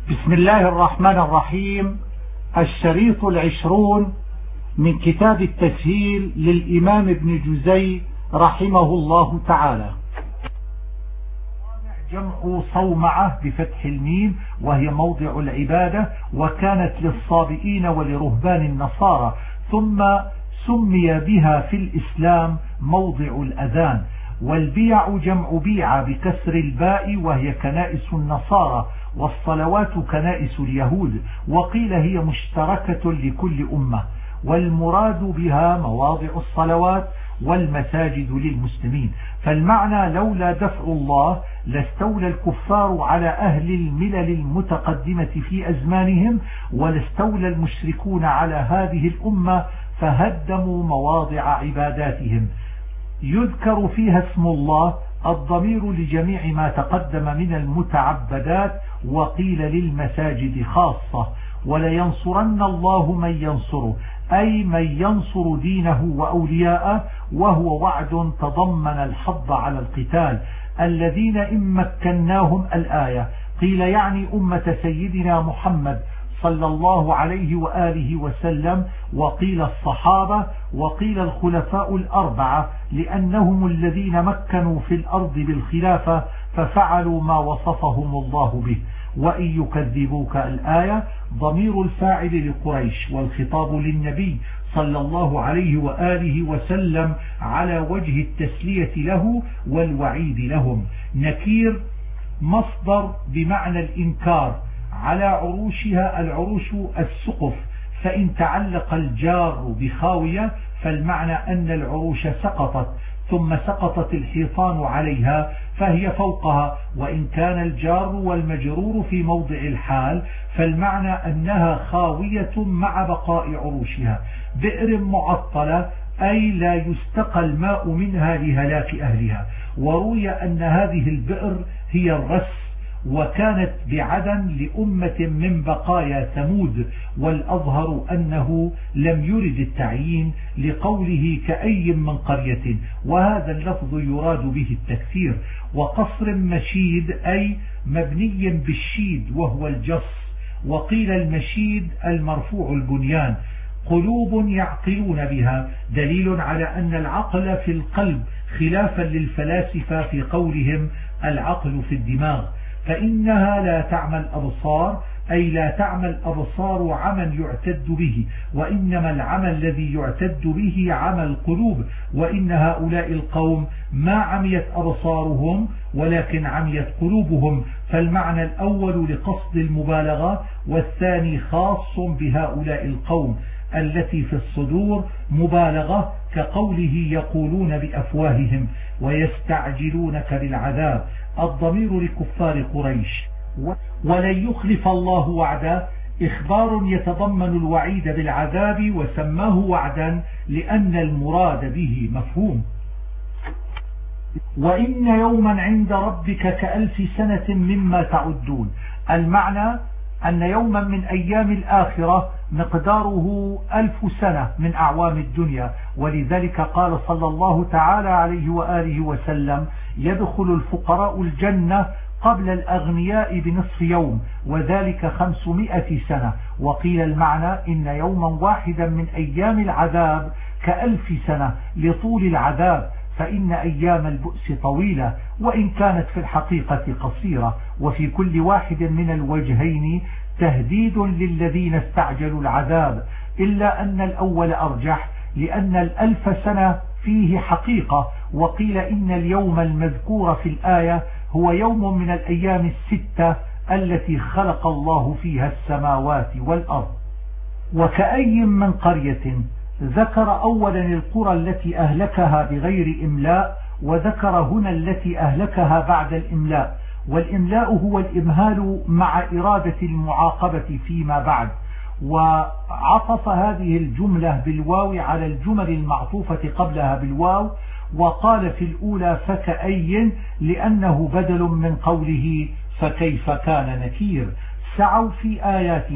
بسم الله الرحمن الرحيم. الشريط 20 من كتاب التسهيل للإمام ابن جزي رحمه الله تعالى. جمع صومعة بفتح الميم، وهي موضع العبادة، وكانت للصابئين ولرهبان النصارى، ثم سمي بها في الإسلام موضع الأذان. والبيع جمع بيعة بكسر الباء، وهي كنائس النصارى، والصلوات كنائس اليهود، وقيل هي مشتركة لكل أمة، والمراد بها مواضع الصلوات والمساجد للمسلمين. فالمعنى لولا دفع الله لاستولى الكفار على أهل الملل المتقدمة في أزمانهم، ولاستولى المشركون على هذه الأمة فهدموا مواضع عباداتهم. يذكر فيها اسم الله الضمير لجميع ما تقدم من المتعبدات، وقيل للمساجد خاصة. ولينصرن الله من ينصره، أي من ينصر دينه وأولياءه، وهو وعد تضمن الحض على القتال. الذين إن مكناهم الآية، قيل يعني أمة سيدنا محمد صلى الله عليه وآله وسلم، وقيل الصحابة، وقيل الخلفاء الأربعة، لأنهم الذين مكنوا في الأرض بالخلافة ففعلوا ما وصفهم الله به. وإن يكذبوك الآية ضمير الفاعل لقريش، والخطاب للنبي صلى الله عليه وآله وسلم على وجه التسلية له والوعيد لهم. نكير مصدر بمعنى الإنكار. على عروشها، العروش السقف، فإن تعلق الجار بخاوية فالمعنى أن العروش سقطت، ثم سقطت الحيطان عليها فهي فوقها. وإن كان الجار والمجرور في موضع الحال فالمعنى أنها خاوية مع بقاء عروشها. بئر معطلة، أي لا يستقى الماء منها لهلاك أهلها. وروي أن هذه البئر هي الرس، وكانت بعدن لأمة من بقايا ثمود، والأظهر أنه لم يرد التعيين لقوله كأي من قرية، وهذا اللفظ يراد به التكثير. وقصر مشيد، أي مبني بالشيد وهو الجص، وقيل المشيد المرفوع البنيان. قلوب يعقلون بها، دليل على أن العقل في القلب، خلافا للفلاسفة في قولهم العقل في الدماغ. فإنها لا تعمى الأبصار، أي لا تعمى الأبصار عمى يعتد به، وإنما العمى الذي يعتد به عمى القلوب. وإن هؤلاء القوم ما عميت أبصارهم ولكن عميت قلوبهم. فالمعنى الأول لقصد المبالغة، والثاني خاص بهؤلاء القوم التي في الصدور مبالغة، كقوله يقولون بأفواههم ويستعجلونك بالعذاب. الضمير لكفار قريش. ولن يخلف الله وعده، إخبار يتضمن الوعيد بالعذاب، وسماه وعدا لأن المراد به مفهوم. وإن يوما عند ربك كألف سنة مما تعدون. المعنى أن يوما من أيام الآخرة مقداره 1000 سنة من أعوام الدنيا. ولذلك قال صلى الله تعالى عليه وآله وسلم: يدخل الفقراء الجنة قبل الأغنياء بنصف يوم، وذلك 500 سنة. وقيل المعنى إن يوما واحدا من أيام العذاب كألف سنة لطول العذاب، فإن أيام البؤس طويلة وإن كانت في الحقيقة قصيرة. وفي كل واحد من الوجهين تهديد للذين استعجلوا العذاب، إلا أن الأول أرجح، لأن 1000 سنة فيه حقيقة. وقيل إن اليوم المذكور في الآية هو يوم من الأيام الستة التي خلق الله فيها السماوات والأرض. وكأي من قرية، ذكر أولا القرى التي أهلكها بغير إملاء، وذكر هنا التي أهلكها بعد الإملاء. والإملاء هو الإمهال مع إرادة المعاقبة فيما بعد. وعطف هذه الجملة بالواو على الجمل المعطوفة قبلها بالواو، وقال في الأولى فكأي لأنه بدل من قوله فكيف كان نكير. سعوا في آياتنا،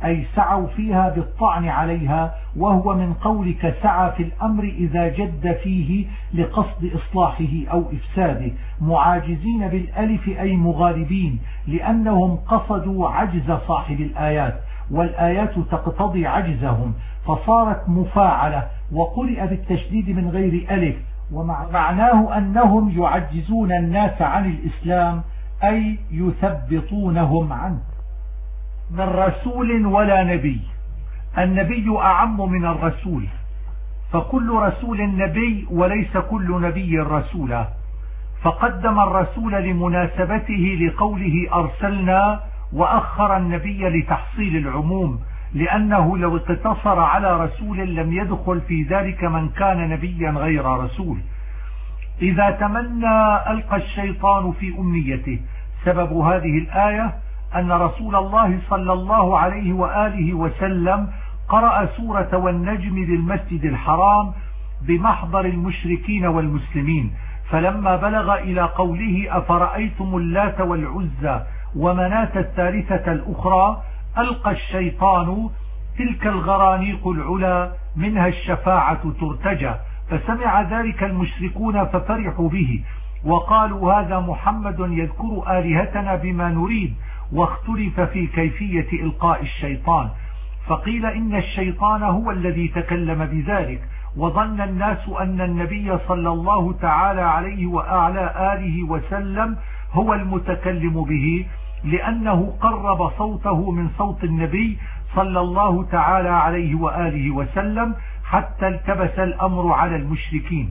أي سعوا فيها بالطعن عليها، وهو من قولك سعى في الأمر إذا جد فيه لقصد إصلاحه أو إفساده، معاجزين بالألف أي مغالبين، لأنهم قصدوا عجز صاحب الآيات، والآيات تقتضي عجزهم، فصارت مفاعلة، وقرئ بالتشديد من غير ألف، ومعناه أنهم يعجزون الناس عن الإسلام أي يثبطونهم عنه. من رسول ولا نبي. النبي أعم من الرسول، فكل رسول نبي وليس كل نبي رسولا، فقدم الرسول لمناسبته لقوله أرسلنا، وأخر النبي لتحصيل العموم، لأنه لو اقتصر على رسول لم يدخل في ذلك من كان نبيا غير رسول. إذا تمنى ألقى الشيطان في أمنيته. سبب هذه الآية أن رسول الله صلى الله عليه وآله وسلم قرأ سورة والنجم بالمسجد الحرام بمحضر المشركين والمسلمين، فلما بلغ إلى قوله أفرأيتم اللات والعزى ومناة الثالثة الأخرى ألقى الشيطان تلك الغرانيق العلا منها الشفاعة ترتجى، فسمع ذلك المشركون ففرحوا به، وقالوا هذا محمد يذكر آلهتنا بما نريد، واختلف في كيفية إلقاء الشيطان، فقيل إن الشيطان هو الذي تكلم بذلك، وظن الناس أن النبي صلى الله تعالى عليه وعلى آله وسلم هو المتكلم به، لأنه قرب صوته من صوت النبي صلى الله تعالى عليه وآله وسلم حتى التبس الأمر على المشركين.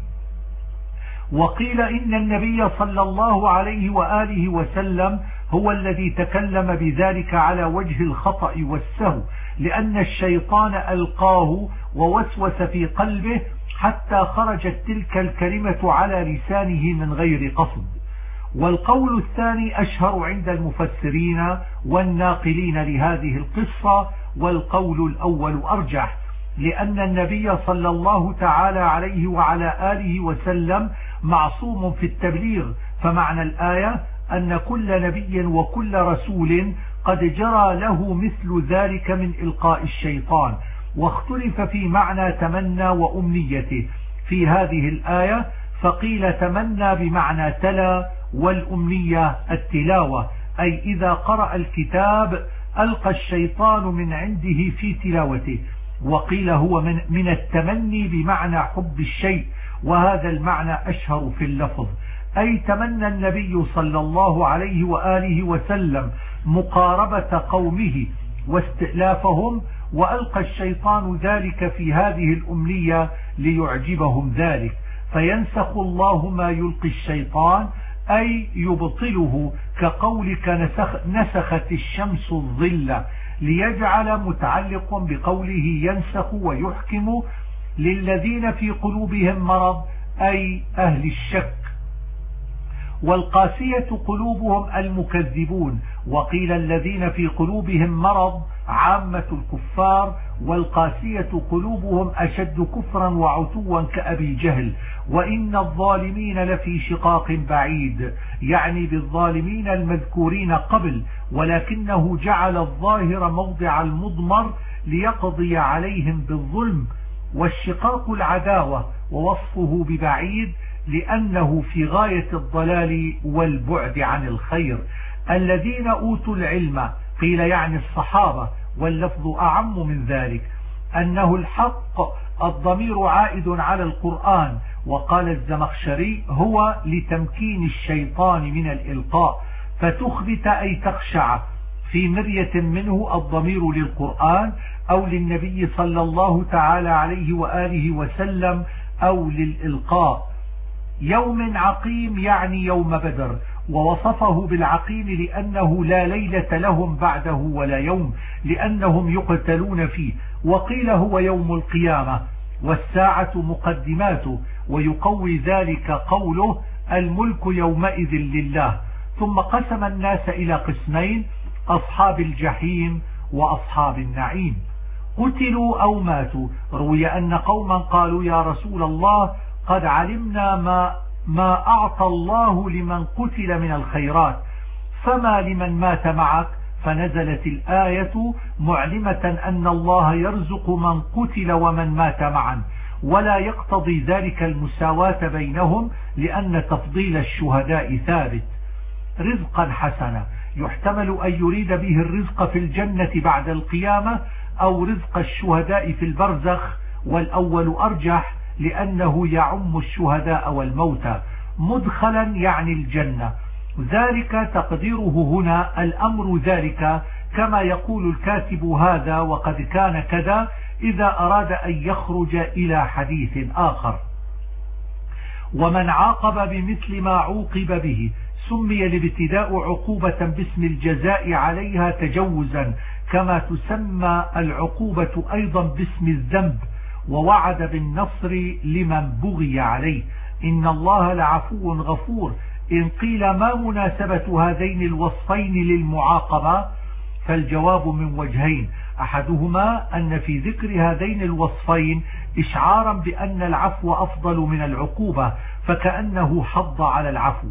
وقيل إن النبي صلى الله عليه وآله وسلم هو الذي تكلم بذلك على وجه الخطأ والسهو، لأن الشيطان ألقاه ووسوس في قلبه حتى خرجت تلك الكلمة على لسانه من غير قصد. والقول الثاني أشهر عند المفسرين والناقلين لهذه القصة، والقول الأول أرجح، لأن النبي صلى الله تعالى عليه وعلى آله وسلم معصوم في التبليغ، فمعنى الآية أن كل نبي وكل رسول قد جرى له مثل ذلك من إلقاء الشيطان. واختلف في معنى تمنى وأمنيته في هذه الآية، فقيل تمنى بمعنى تلا، والأمنية التلاوة، أي إذا قرأ الكتاب ألقى الشيطان من عنده في تلاوته. وقيل هو من التمني بمعنى حب الشيء، وهذا المعنى أشهر في اللفظ، أي تمنى النبي صلى الله عليه وآله وسلم مقاربة قومه واستئلافهم، وألقى الشيطان ذلك في هذه الأمنية ليعجبهم ذلك، فينسخ الله ما يلقي الشيطان أي يبطله، كقولك نسخت الشمس الظل، ليجعل متعلق بقوله ينسخ ويحكم للذين في قلوبهم مرض أي أهل الشك. والقاسية قلوبهم المكذبون، وقيل الذين في قلوبهم مرض عامة الكفار، والقاسية قلوبهم أشد كفرا وعتوا كأبي جهل. وإن الظالمين لفي شقاق بعيد، يعني بالظالمين المذكورين قبل، ولكنه جعل الظاهر موضع المضمر ليقضي عليهم بالظلم، والشقاق العداوة، ووصفه ببعيد لأنه في غاية الضلال والبعد عن الخير. الذين أوتوا العلم قيل يعني الصحابة، واللفظ أعم من ذلك، أنه الحق الضمير عائد على القرآن. وقال الزمخشري هو لتمكين الشيطان من الإلقاء، فتخبت أي تخشع في مرية منه الضمير للقرآن أو للنبي صلى الله تعالى عليه وآله وسلم أو للإلقاء. يوم عقيم يعني يوم بدر، ووصفه بالعقيم لأنه لا ليلة لهم بعده ولا يوم، لأنهم يقتلون فيه. وقيل هو يوم القيامة، والساعة مقدماته، ويقوي ذلك قوله الملك يومئذ لله. ثم قسم الناس إلى قسمين، أصحاب الجحيم وأصحاب النعيم. قتلوا أو ماتوا. روي أن قوما قالوا يا رسول الله قد علمنا ما أعطى الله لمن قتل من الخيرات، فما لمن مات معك؟ فنزلت الآية معلمة أن الله يرزق من قتل ومن مات معا، ولا يقتضي ذلك المساواة بينهم لأن تفضيل الشهداء ثابت. رزقا حسنا يحتمل أن يريد به الرزق في الجنة بعد القيامة أو رزق الشهداء في البرزخ، والأول أرجح لأنه يعم الشهداء والموتى. مدخلا يعني الجنة، ذلك تقديره هنا الأمر ذلك، كما يقول الكاتب هذا وقد كان كذا إذا أراد أن يخرج إلى حديث آخر. ومن عاقب بمثل ما عوقب به سمي الابتداء عقوبة باسم الجزاء عليها تجوزا، كما تسمى العقوبة أيضا باسم الذنب، ووعد بالنصر لمن بغي عليه. إن الله لعفو غفور. إن قيل ما مناسبة هذين الوصفين للمعاقبة؟ فالجواب من وجهين، أحدهما أن في ذكر هذين الوصفين إشعارا بأن العفو أفضل من العقوبة فكأنه حض على العفو،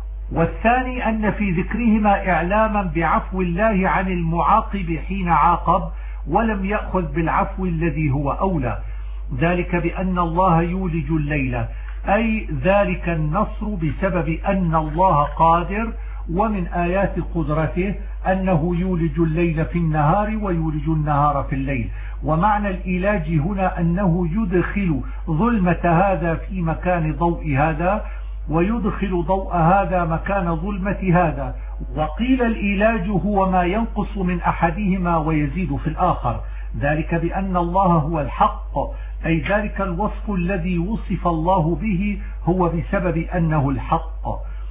والثاني أن في ذكرهما إعلاما بعفو الله عن المعاقب حين عاقب ولم يأخذ بالعفو الذي هو أولى. ذلك بأن الله يولج الليل، أي ذلك النصر بسبب أن الله قادر، ومن آيات قدرته أنه يولج الليل في النهار ويولج النهار في الليل. ومعنى الإيلاج هنا أنه يدخل ظلمة هذا في مكان ضوء هذا، ويدخل ضوء هذا مكان ظلمة هذا. وقيل الإيلاج هو ما ينقص من أحدهما ويزيد في الآخر، ذلك بأن الله هو الحق، أي ذلك الوصف الذي وصف الله به هو بسبب أنه الحق.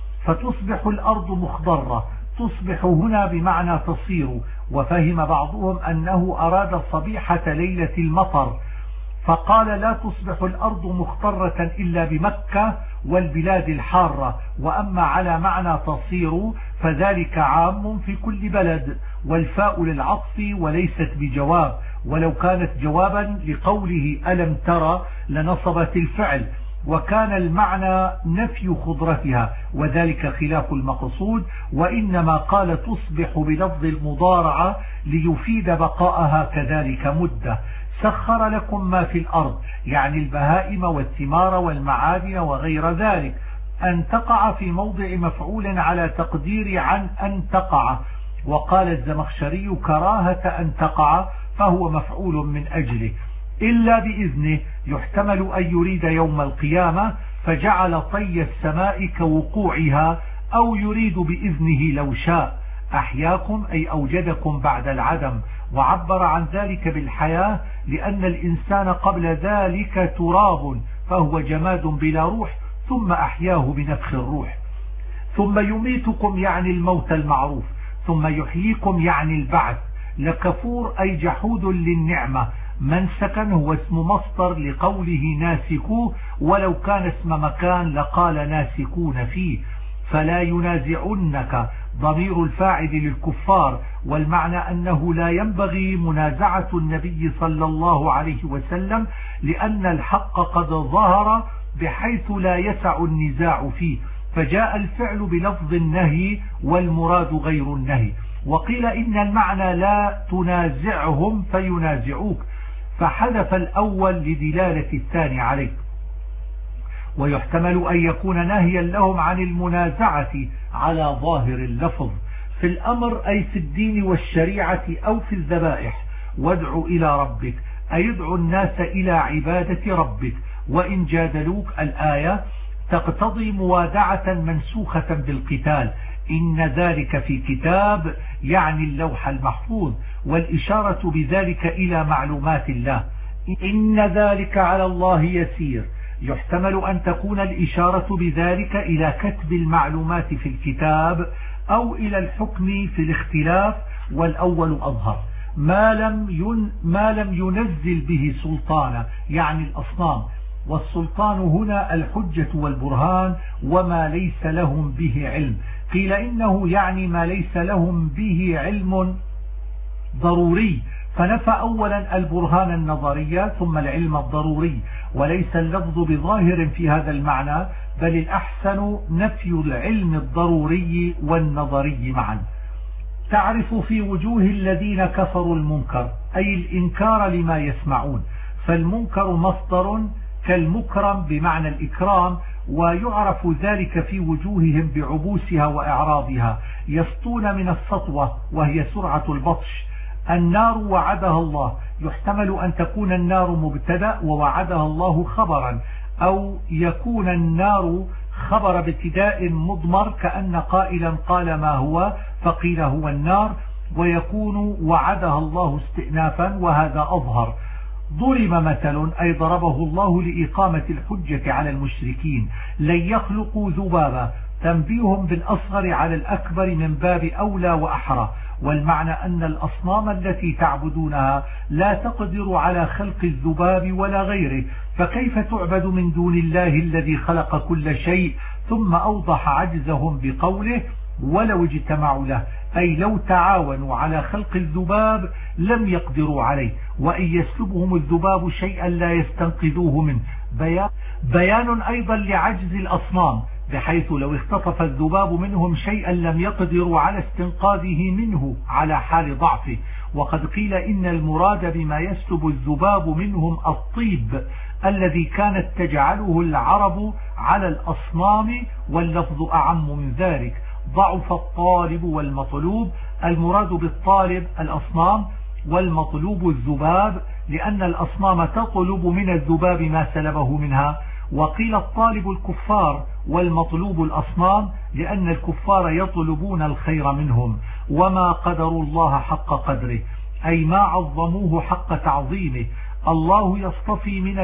فتصبح الأرض مخضرة، تصبح هنا بمعنى تصير، وفهم بعضهم أنه أراد صبيحة ليلة المطر، فقال لا تصبح الأرض مخضرة إلا بمكة والبلاد الحارة. وأما على معنى تصير فذلك عام في كل بلد، والفاء للعطف وليست بجواب، ولو كانت جوابا لقوله ألم ترى لنصبت الفعل، وكان المعنى نفي خضرتها، وذلك خلاف المقصود. وإنما قال تصبح بلفظ المضارعة ليفيد بقاءها كذلك مدة. سخر لكم ما في الأرض، يعني البهائم والثمار والمعادن وغير ذلك. أن تقع في موضع مفعول على تقدير عن أن تقع، وقال الزمخشري كراهة أن تقع فهو مفعول من أجله. إلا بإذنه يحتمل أن يريد يوم القيامة فجعل طي السماء كوقوعها، أو يريد بإذنه لو شاء أحياكم أي أوجدكم بعد العدم، وعبر عن ذلك بالحياة لأن الإنسان قبل ذلك تراب فهو جماد بلا روح، ثم أحياه بنفخ الروح. ثم يميتكم يعني الموت المعروف، ثم يحييكم يعني البعث. لكفور أي جحود للنعمة. من سكن هو اسم مصدر لقوله ناسكوه، ولو كان اسم مكان لقال ناسكون فيه. فلا ينازعنك ضمير الفاعل للكفار، والمعنى أنه لا ينبغي منازعة النبي صلى الله عليه وسلم، لأن الحق قد ظهر بحيث لا يسع النزاع فيه، فجاء الفعل بلفظ النهي والمراد غير النهي. وقيل إن المعنى لا تنازعهم فينازعوك، فحذف الأول لدلالة الثاني عليه. ويحتمل أن يكون ناهيا لهم عن المنازعة على ظاهر اللفظ في الأمر، أي في الدين والشريعة أو في الذبائح. وادع إلى ربك أي ادعو الناس إلى عبادة ربك. وإن جادلوك الآية تقتضي موادعة منسوخة بالقتال. إن ذلك في كتاب يعني اللوح المحفوظ، والإشارة بذلك إلى معلومات الله. إن ذلك على الله يسير. يحتمل أن تكون الإشارة بذلك إلى كتب المعلومات في الكتاب أو إلى الحكم في الاختلاف، والأول أظهر. ما لم ينزل به سلطانا يعني الأصنام، والسلطان هنا الحجة والبرهان، وما ليس لهم به علم. قيل إنه يعني ما ليس لهم به علم ضروري، فنفى أولا البرهان النظري ثم العلم الضروري، وليس اللفظ بظاهر في هذا المعنى، بل الأحسن نفي العلم الضروري والنظري معا. تعرف في وجوه الذين كفروا المنكر أي الإنكار لما يسمعون، فالمنكر مصدر كالمكرم بمعنى الإكرام، ويعرف ذلك في وجوههم بعبوسها وإعراضها، يسطون من السطوة وهي سرعة البطش. النار وعدها الله، يحتمل أن تكون النار مبتدأ ووعدها الله خبرا، أو يكون النار خبر ابتداء مضمر كأن قائلا قال ما هو فقيل هو النار، ويكون وعدها الله استئنافا وهذا أظهر. ضرب مثل أي ضربه الله لإقامة الحجة على المشركين، لن يخلقوا ذبابا، تنبيه بالأصغر على الأكبر من باب أولى وأحرى، والمعنى أن الأصنام التي تعبدونها لا تقدر على خلق الذباب ولا غيره، فكيف تعبد من دون الله الذي خلق كل شيء؟ ثم أوضح عجزهم بقوله ولو اجتمعوا له، أي لو تعاونوا على خلق الذباب لم يقدروا عليه، وإن يسلبهم الذباب شيئا لا يستنقذوه منه. بيان أيضا لعجز الأصنام، بحيث لو اختطف الذباب منهم شيئا لم يقدروا على استنقاذه منه على حال ضعفه. وقد قيل إن المراد بما يسلب الذباب منهم الطيب الذي كانت تجعله العرب على الأصنام، واللفظ أعم من ذلك. ضعف الطالب والمطلوب، المراد بالطالب الأصنام والمطلوب الذباب، لأن الأصنام تطلب من الذباب ما سلبه منها. وقيل الطالب الكفار والمطلوب الأصنام، لأن الكفار يطلبون الخير منهم. وما قدروا الله حق قدره، أي ما عظموه حق تعظيمه. الله يصطفي من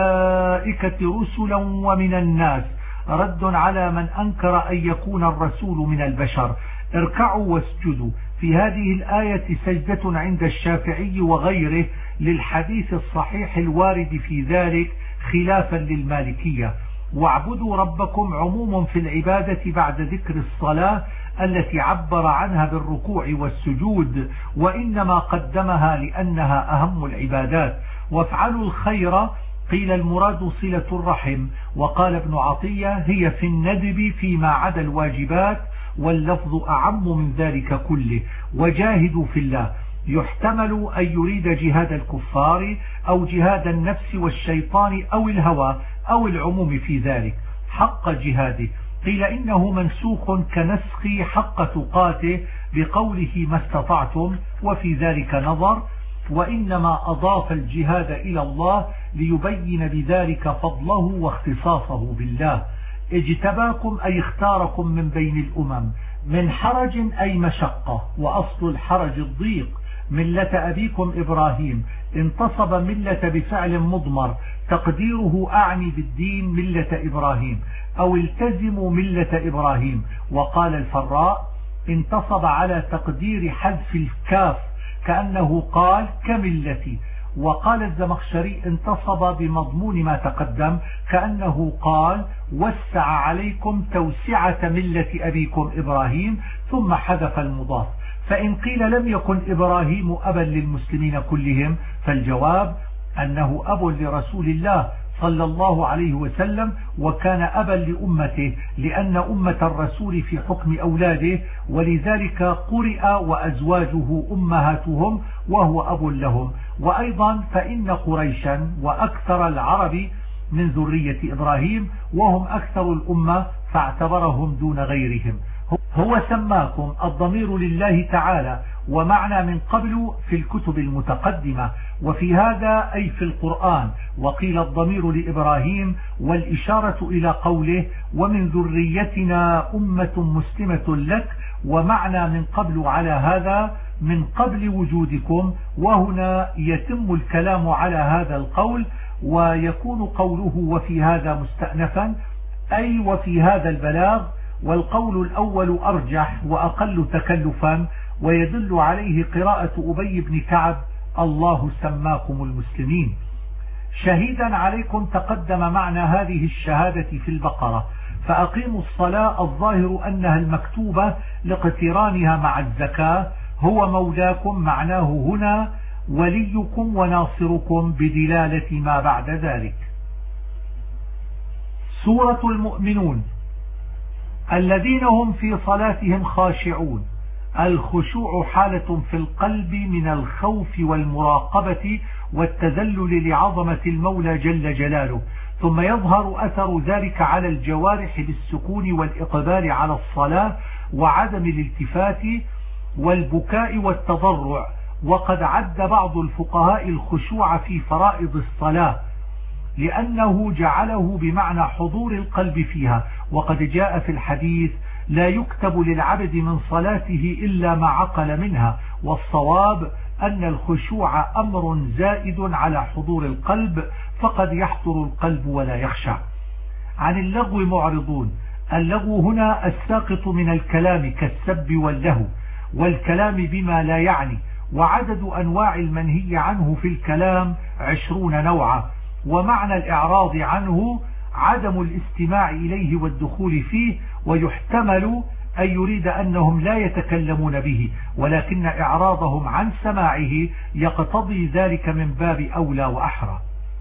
الملائكة رسلا ومن الناس، رد على من أنكر أن يكون الرسول من البشر. اركعوا واسجدوا، في هذه الآية سجدة عند الشافعي وغيره للحديث الصحيح الوارد في ذلك خلافا للمالكية. واعبدوا ربكم عموم في العبادة بعد ذكر الصلاة التي عبر عنها بالركوع والسجود، وإنما قدمها لأنها أهم العبادات. وافعلوا الخير، قيل المراد صلة الرحم، وقال ابن عطية هي في الندب فيما عدا الواجبات، واللفظ أعم من ذلك كله. وجاهدوا في الله، يحتمل أن يريد جهاد الكفار أو جهاد النفس والشيطان أو الهوى أو العموم في ذلك حق جهاده. قيل إنه منسوخ كنسخ حق تقاته بقوله ما استطعتم، وفي ذلك نظر، وإنما أضاف الجهاد إلى الله ليبين بذلك فضله واختصاصه بالله. اجتباكم أي اختاركم من بين الأمم، من حرج أي مشقة، وأصل الحرج الضيق. ملة أبيكم إبراهيم، انتصب ملة بفعل مضمر تقديره أعني بالدين ملة إبراهيم، أو التزموا ملة إبراهيم. وقال الفراء انتصب على تقدير حذف الكاف كأنه قال كملتي. وقال الزمخشري انتصب بمضمون ما تقدم كأنه قال وسع عليكم توسعة ملة أبيكم إبراهيم، ثم حذف المضاف. فإن قيل لم يكن إبراهيم أبا للمسلمين كلهم، فالجواب أنه أب لرسول الله صلى الله عليه وسلم، وكان أبا لأمته، لأن أمة الرسول في حكم أولاده، ولذلك قرئ وأزواجه أمهاتهم وهو أب لهم. وأيضا فإن قريشا وأكثر العرب من ذرية إبراهيم، وهم أكثر الأمة، فاعتبرهم دون غيرهم. هو سماكم، الضمير لله تعالى، ومعنى من قبل في الكتب المتقدمة، وفي هذا أي في القرآن. وقيل الضمير لإبراهيم، والإشارة إلى قوله ومن ذريتنا أمة مسلمة لك، ومعنى من قبل على هذا من قبل وجودكم. وهنا يتم الكلام على هذا القول، ويكون قوله وفي هذا مستأنفا أي وفي هذا البلاغ، والقول الأول أرجح وأقل تكلفا، ويدل عليه قراءة أبي بن كعب الله سماكم المسلمين. شهيدا عليكم تقدم معنى هذه الشهادة في البقرة. فأقيموا الصلاة، الظاهر أنها المكتوبة لاقترانها مع الزكاة. هو مولاكم، معناه هنا وليكم وناصركم بدلالة ما بعد ذلك. سورة المؤمنون الذين هم في صلاتهم خاشعون، الخشوع حالة في القلب من الخوف والمراقبة والتذلل لعظمة المولى جل جلاله، ثم يظهر أثر ذلك على الجوارح بالسكون والإقبال على الصلاة وعدم الالتفات والبكاء والتضرع. وقد عد بعض الفقهاء الخشوع في فرائض الصلاة لأنه جعله بمعنى حضور القلب فيها، وقد جاء في الحديث: لا يكتب للعبد من صلاته إلا ما عقل منها. والصواب أن الخشوع أمر زائد على حضور القلب، فقد يحضر القلب ولا يخشع. عن اللغو معرضون. اللغو هنا الساقط من الكلام كالسب واللهو والكلام بما لا يعني، وعدد أنواع المنهي عنه في الكلام 20 نوعا. ومعنى الإعراض عنه عدم الاستماع إليه والدخول فيه، ويحتمل أن يريد أنهم لا يتكلمون به، ولكن إعراضهم عن سماعه يقتضي ذلك من باب أولى وأحرى.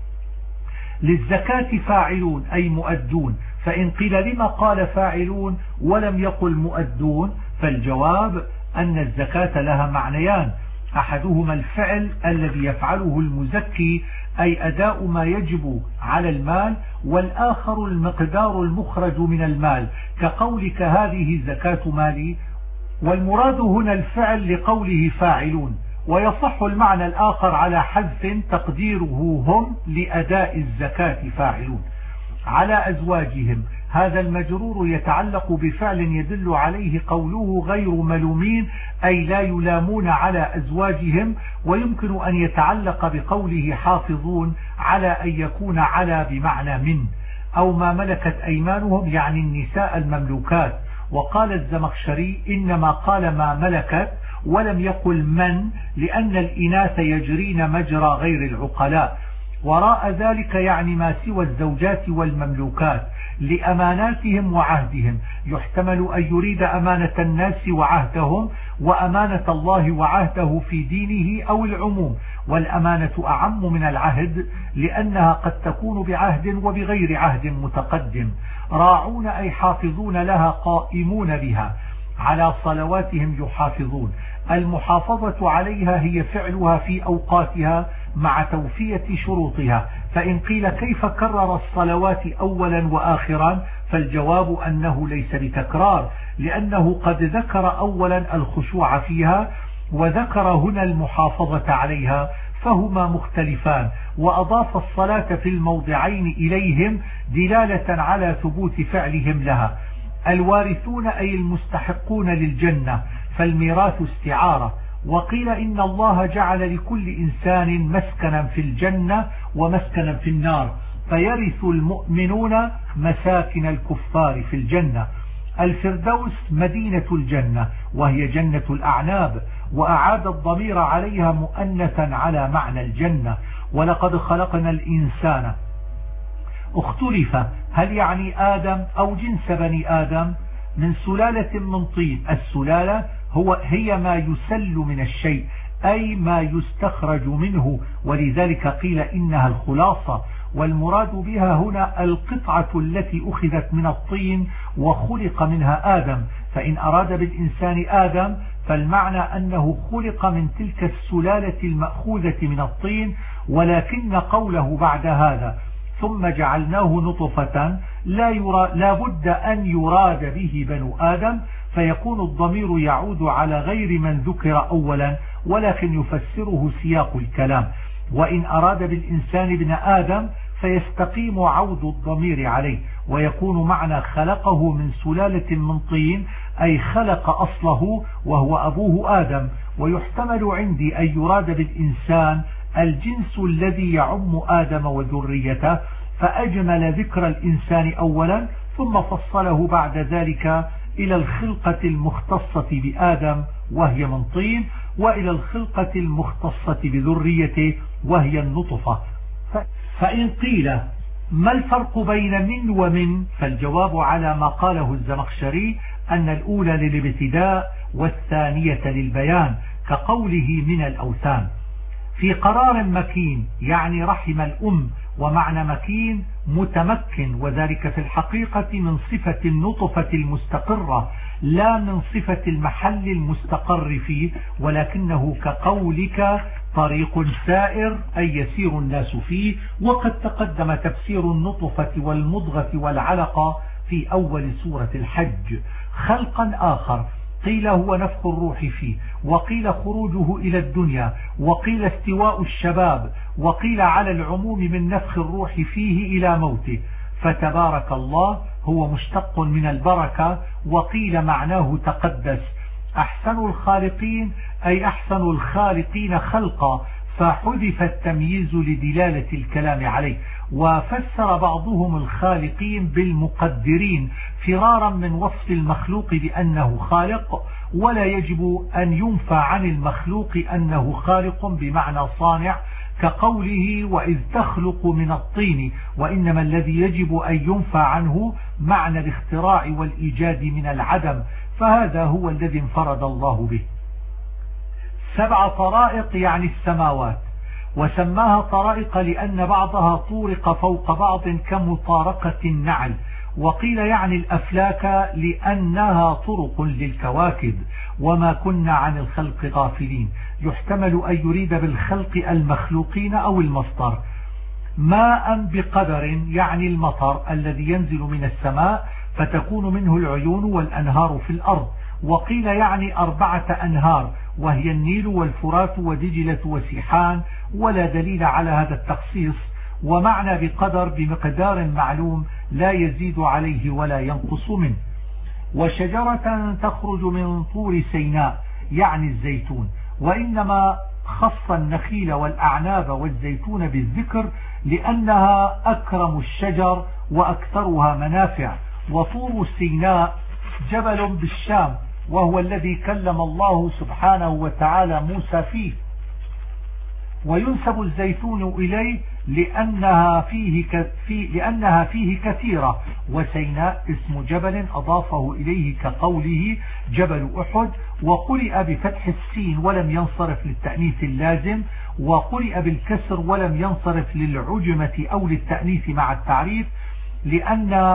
للزكاة فاعلون أي مؤدون، فإن قيل لما قال فاعلون ولم يقل مؤدون، فالجواب أن الزكاة لها معنيان: أحدهما الفعل الذي يفعله المزكي أي أداء ما يجب على المال، والآخر المقدار المخرج من المال كقولك هذه زكاة مالي. والمراد هنا الفعل لقوله فاعلون. ويصح المعنى الآخر على حذف تقديره هم لأداء الزكاة فاعلون. على أزواجهم، هذا المجرور يتعلق بفعل يدل عليه قوله غير ملومين أي لا يلامون على أزواجهم، ويمكن أن يتعلق بقوله حافظون على أن يكون على بمعنى من، أو ما ملكت أيمانهم يعني النساء المملوكات. وقال الزمخشري إنما قال ما ملكت ولم يقل من، لأن الإناث يجرين مجرى غير العقلاء، وراء ذلك يعني ما سوى الزوجات والمملوكات لأماناتهم وعهدهم. يحتمل أن يريد أمانة الناس وعهدهم، وأمانة الله وعهده في دينه، أو العموم. والأمانة أعم من العهد لأنها قد تكون بعهد وبغير عهد متقدم. راعون أي حافظون لها قائمون بها، على صلواتهم يحافظون. المحافظة عليها هي فعلها في أوقاتها مع توفية شروطها. فإن قيل كيف كرر الصلوات أولا وآخرا، فالجواب أنه ليس بتكرار، لأنه قد ذكر أولا الخشوع فيها وذكر هنا المحافظة عليها، فهما مختلفان، وأضاف الصلاة في الموضعين إليهم دلالة على ثبوت فعلهم لها. الوارثون أي المستحقون للجنة، فالميراث استعارة. وقيل إن الله جعل لكل إنسان مسكنا في الجنة ومسكنا في النار، فيرث المؤمنون مساكن الكفار في الجنة. الفردوس مدينة الجنة وهي جنة الأعناب، وأعاد الضمير عليها مؤنثا على معنى الجنة. ولقد خلقنا الإنسان. اختلف هل يعني آدم أو جنس بني آدم من سلالة من طين. السلالة هي ما يسل من الشيء أي ما يستخرج منه، ولذلك قيل إنها الخلاصة. والمراد بها هنا القطعة التي أخذت من الطين وخلق منها آدم. فإن أراد بالإنسان آدم فالمعنى أنه خلق من تلك السلالة المأخوذة من الطين، ولكن قوله بعد هذا ثم جعلناه نطفة لا بد أن يراد به بنو آدم، فيكون الضمير يعود على غير من ذكر أولا، ولكن يفسره سياق الكلام. وإن أراد بالإنسان ابن آدم فيستقيم عود الضمير عليه، ويكون معنى خلقه من سلالة من طين أي خلق أصله وهو أبوه آدم. ويحتمل عندي أن يراد بالإنسان الجنس الذي يعم آدم وذريته، فأجمل ذكر الإنسان أولا ثم فصله بعد ذلك إلى الخلقة المختصة بآدم وهي من طين، وإلى الخلقة المختصة بذريته وهي النطفة. فإن قيل ما الفرق بين من ومن، فالجواب على ما قاله الزمخشري أن الأولى للابتداء والثانية للبيان، كقوله من الأوثان. في قرار مكين يعني رحم الأم، ومعنى مكين متمكن، وذلك في الحقيقة من صفة النطفة المستقرة لا من صفة المحل المستقر فيه، ولكنه كقولك طريق سائر أي يسير الناس فيه. وقد تقدم تفسير النطفة والمضغة والعلقة في أول سورة الحج. خلقا آخر قيل هو نفخ الروح فيه، وقيل خروجه إلى الدنيا، وقيل استواء الشباب، وقيل على العموم من نفخ الروح فيه إلى موته. فتبارك الله هو مشتق من البركة، وقيل معناه تقدس. أحسن الخالقين أي أحسن الخالقين خلقا، فحذف التمييز لدلالة الكلام عليه. وفسر بعضهم الخالقين بالمقدرين فرارا من وصف المخلوق بأنه خالق، ولا يجب أن ينفى عن المخلوق أنه خالق بمعنى صانع، كقوله وإذ تخلق من الطين، وإنما الذي يجب أن ينفى عنه معنى الاختراع والإيجاد من العدم، فهذا هو الذي انفرد الله به. 7 طرائق يعني السماوات، وسماها طرائق لأن بعضها طورق فوق بعض كمطارقة النعل، وقيل يعني الأفلاك لأنها طرق للكواكب. وما كنا عن الخلق غافلين، يحتمل أن يريد بالخلق المخلوقين أو المصدر. ماء بقدر يعني المطر الذي ينزل من السماء فتكون منه العيون والأنهار في الأرض. وقيل يعني 4 أنهار، وهي النيل والفرات ودجلة وسيحان، ولا دليل على هذا التخصيص. ومعنى بقدر بمقدار معلوم لا يزيد عليه ولا ينقص منه. وشجرة تخرج من طور سيناء يعني الزيتون، وإنما خص النخيل والأعناب والزيتون بالذكر لأنها أكرم الشجر وأكثرها منافع. وطور سيناء جبل بالشام، وهو الذي كلم الله سبحانه وتعالى موسى فيه. وينسب الزيتون إليه لأنها فيه كثيرة، وسيناء اسم جبل أضافه إليه كقوله جبل أحد. وقرئ بفتح السين ولم ينصرف للتأنيث اللازم، وقرئ بالكسر ولم ينصرف للعجمة أو للتأنيث مع التعريف، لأن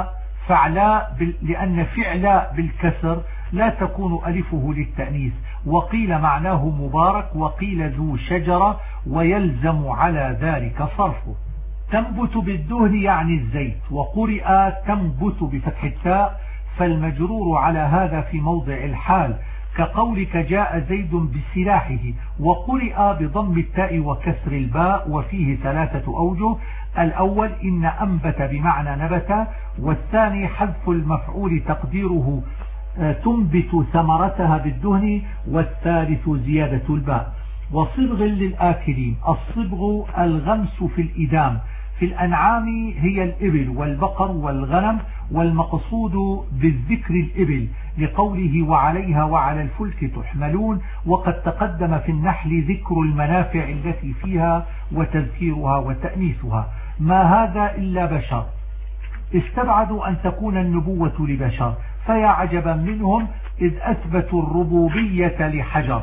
فعل بالكسر لا تكون ألفه للتأنيث. وقيل معناه مبارك، وقيل ذو شجرة، ويلزم على ذلك صرفه. تنبت بالدهن يعني الزيت، وقرئ تنبت بفتح التاء، فالمجرور على هذا في موضع الحال، كقولك جاء زيد بسلاحه. وقرئ بضم التاء وكسر الباء، وفيه 3 أوجه. الأول إن أنبت بمعنى نبت، والثاني حذف المفعول تقديره تنبت ثمرتها بالدهن، والثالث زيادة الباء. وصبغ للآكلين، الصبغ الغمس في الإدام. في الأنعام هي الإبل والبقر والغنم، والمقصود بالذكر الإبل لقوله وعليها وعلى الفلك تحملون. وقد تقدم في النحل ذكر المنافع التي فيها وتذكيرها وتأنيثها. ما هذا إلا بشر، استبعدوا أن تكون النبوة لبشر، فيا عجبا منهم إذ أثبتوا الربوبية لحجر.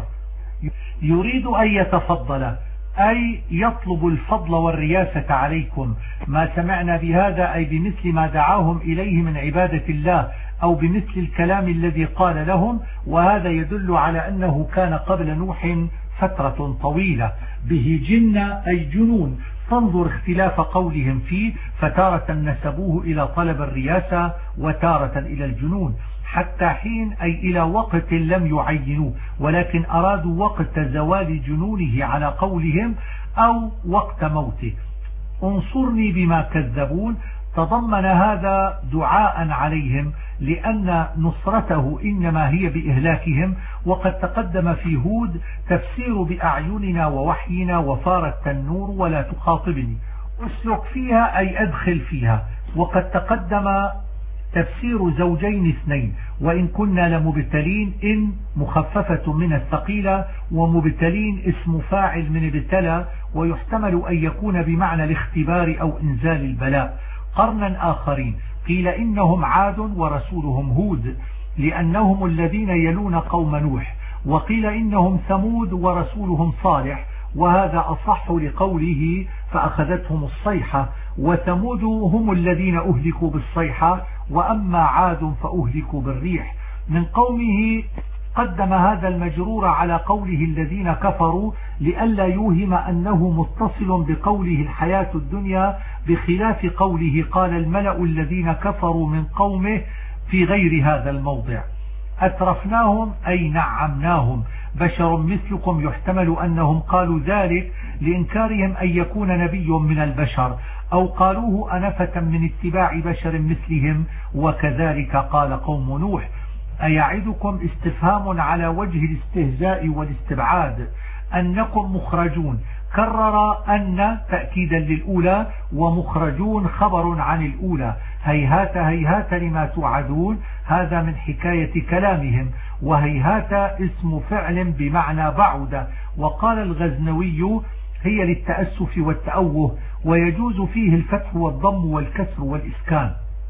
يريد أن يتفضل أي يطلب الفضل والرياسة عليكم. ما سمعنا بهذا أي بمثل ما دعاهم إليه من عبادة الله، أو بمثل الكلام الذي قال لهم. وهذا يدل على أنه كان قبل نوح فترة طويلة. به جنة أي جنون، فانظر اختلاف قولهم فيه، فتارة نسبوه إلى طلب الرياسة وتارة إلى الجنون. حتى حين أي إلى وقت لم يعينوه، ولكن أرادوا وقت زوال جنونه على قولهم، أو وقت موته. انصرني بما كذبون، تضمن هذا دعاء عليهم، لأن نصرته إنما هي بإهلاكهم. وقد تقدم في هود تفسير بأعيننا ووحينا وفار التنور ولا تخاطبني، اسلك فيها أي أدخل فيها. وقد تقدم تفسير زوجين اثنين، وإن كنا لمبتلين، إن مخففة من الثقيلة، ومبتلين اسم فاعل من ابتلى، ويحتمل أن يكون بمعنى الاختبار أو إنزال البلاء. قرنا آخرين قيل إنهم عاد ورسولهم هود، لأنهم الذين يلون قوم نوح. وقيل إنهم ثمود ورسولهم صالح، وهذا أصح لقوله فأخذتهم الصيحة. وثمود هم الذين أهلكوا بالصيحة، وأما عاد فأهلكوا بالريح. من قومه قدم هذا المجرور على قوله الذين كفروا لئلا يوهم أنه متصل بقوله الحياة الدنيا، بخلاف قوله قال الملأ الذين كفروا من قومه في غير هذا الموضع. أترفناهم أي نعمناهم، بشر مثلكم، يحتمل أنهم قالوا ذلك لإنكارهم أن يكون نبي من البشر، أو قالوه أنفة من اتباع بشر مثلهم، وكذلك قال قوم نوح. أيعدكم استفهام على وجه الاستهزاء والاستبعاد أنكم مخرجون، كرر أن تأكيدا للأولى، ومخرجون خبر عن الأولى. هيهات هيهات لما توعدون، هذا من حكاية كلامهم، وهيهات اسم فعل بمعنى بعد. وقال الغزنوي هي للتأسف والتأوه، ويجوز فيه الفتح والضم والكسر والإسكان.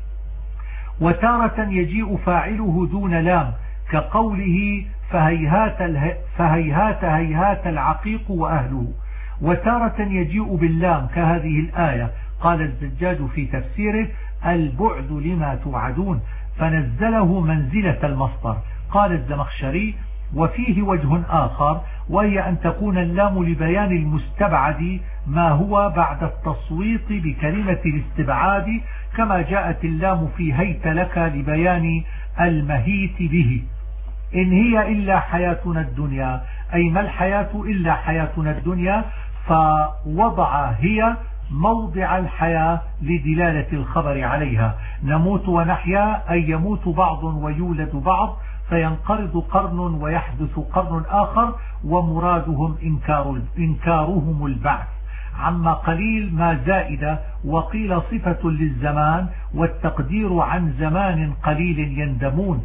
وتارة يجيء فاعله دون لام كقوله فهيهات هيهات العقيق وأهله، وتارة يجيء باللام كهذه الآية. قال الزجاج في تفسيره البعد لما توعدون، فنزله منزلة المصدر. قال الزمخشري وفيه وجه آخر، وهي أن تكون اللام لبيان المستبعد ما هو بعد التصويت بكلمة الاستبعاد، كما جاءت اللام في هيت لك لبيان المهيت به. إن هي إلا حياتنا الدنيا، أي ما الحياة إلا حياتنا الدنيا، فوضع هي موضع الحياة لدلالة الخبر عليها. نموت ونحيا أي يموت بعض ويولد بعض، فينقرض قرن ويحدث قرن آخر، ومرادهم إنكارهم البعث. عما قليل ما زائدة، وقيل صفة للزمان، والتقدير عن زمان قليل يندمون.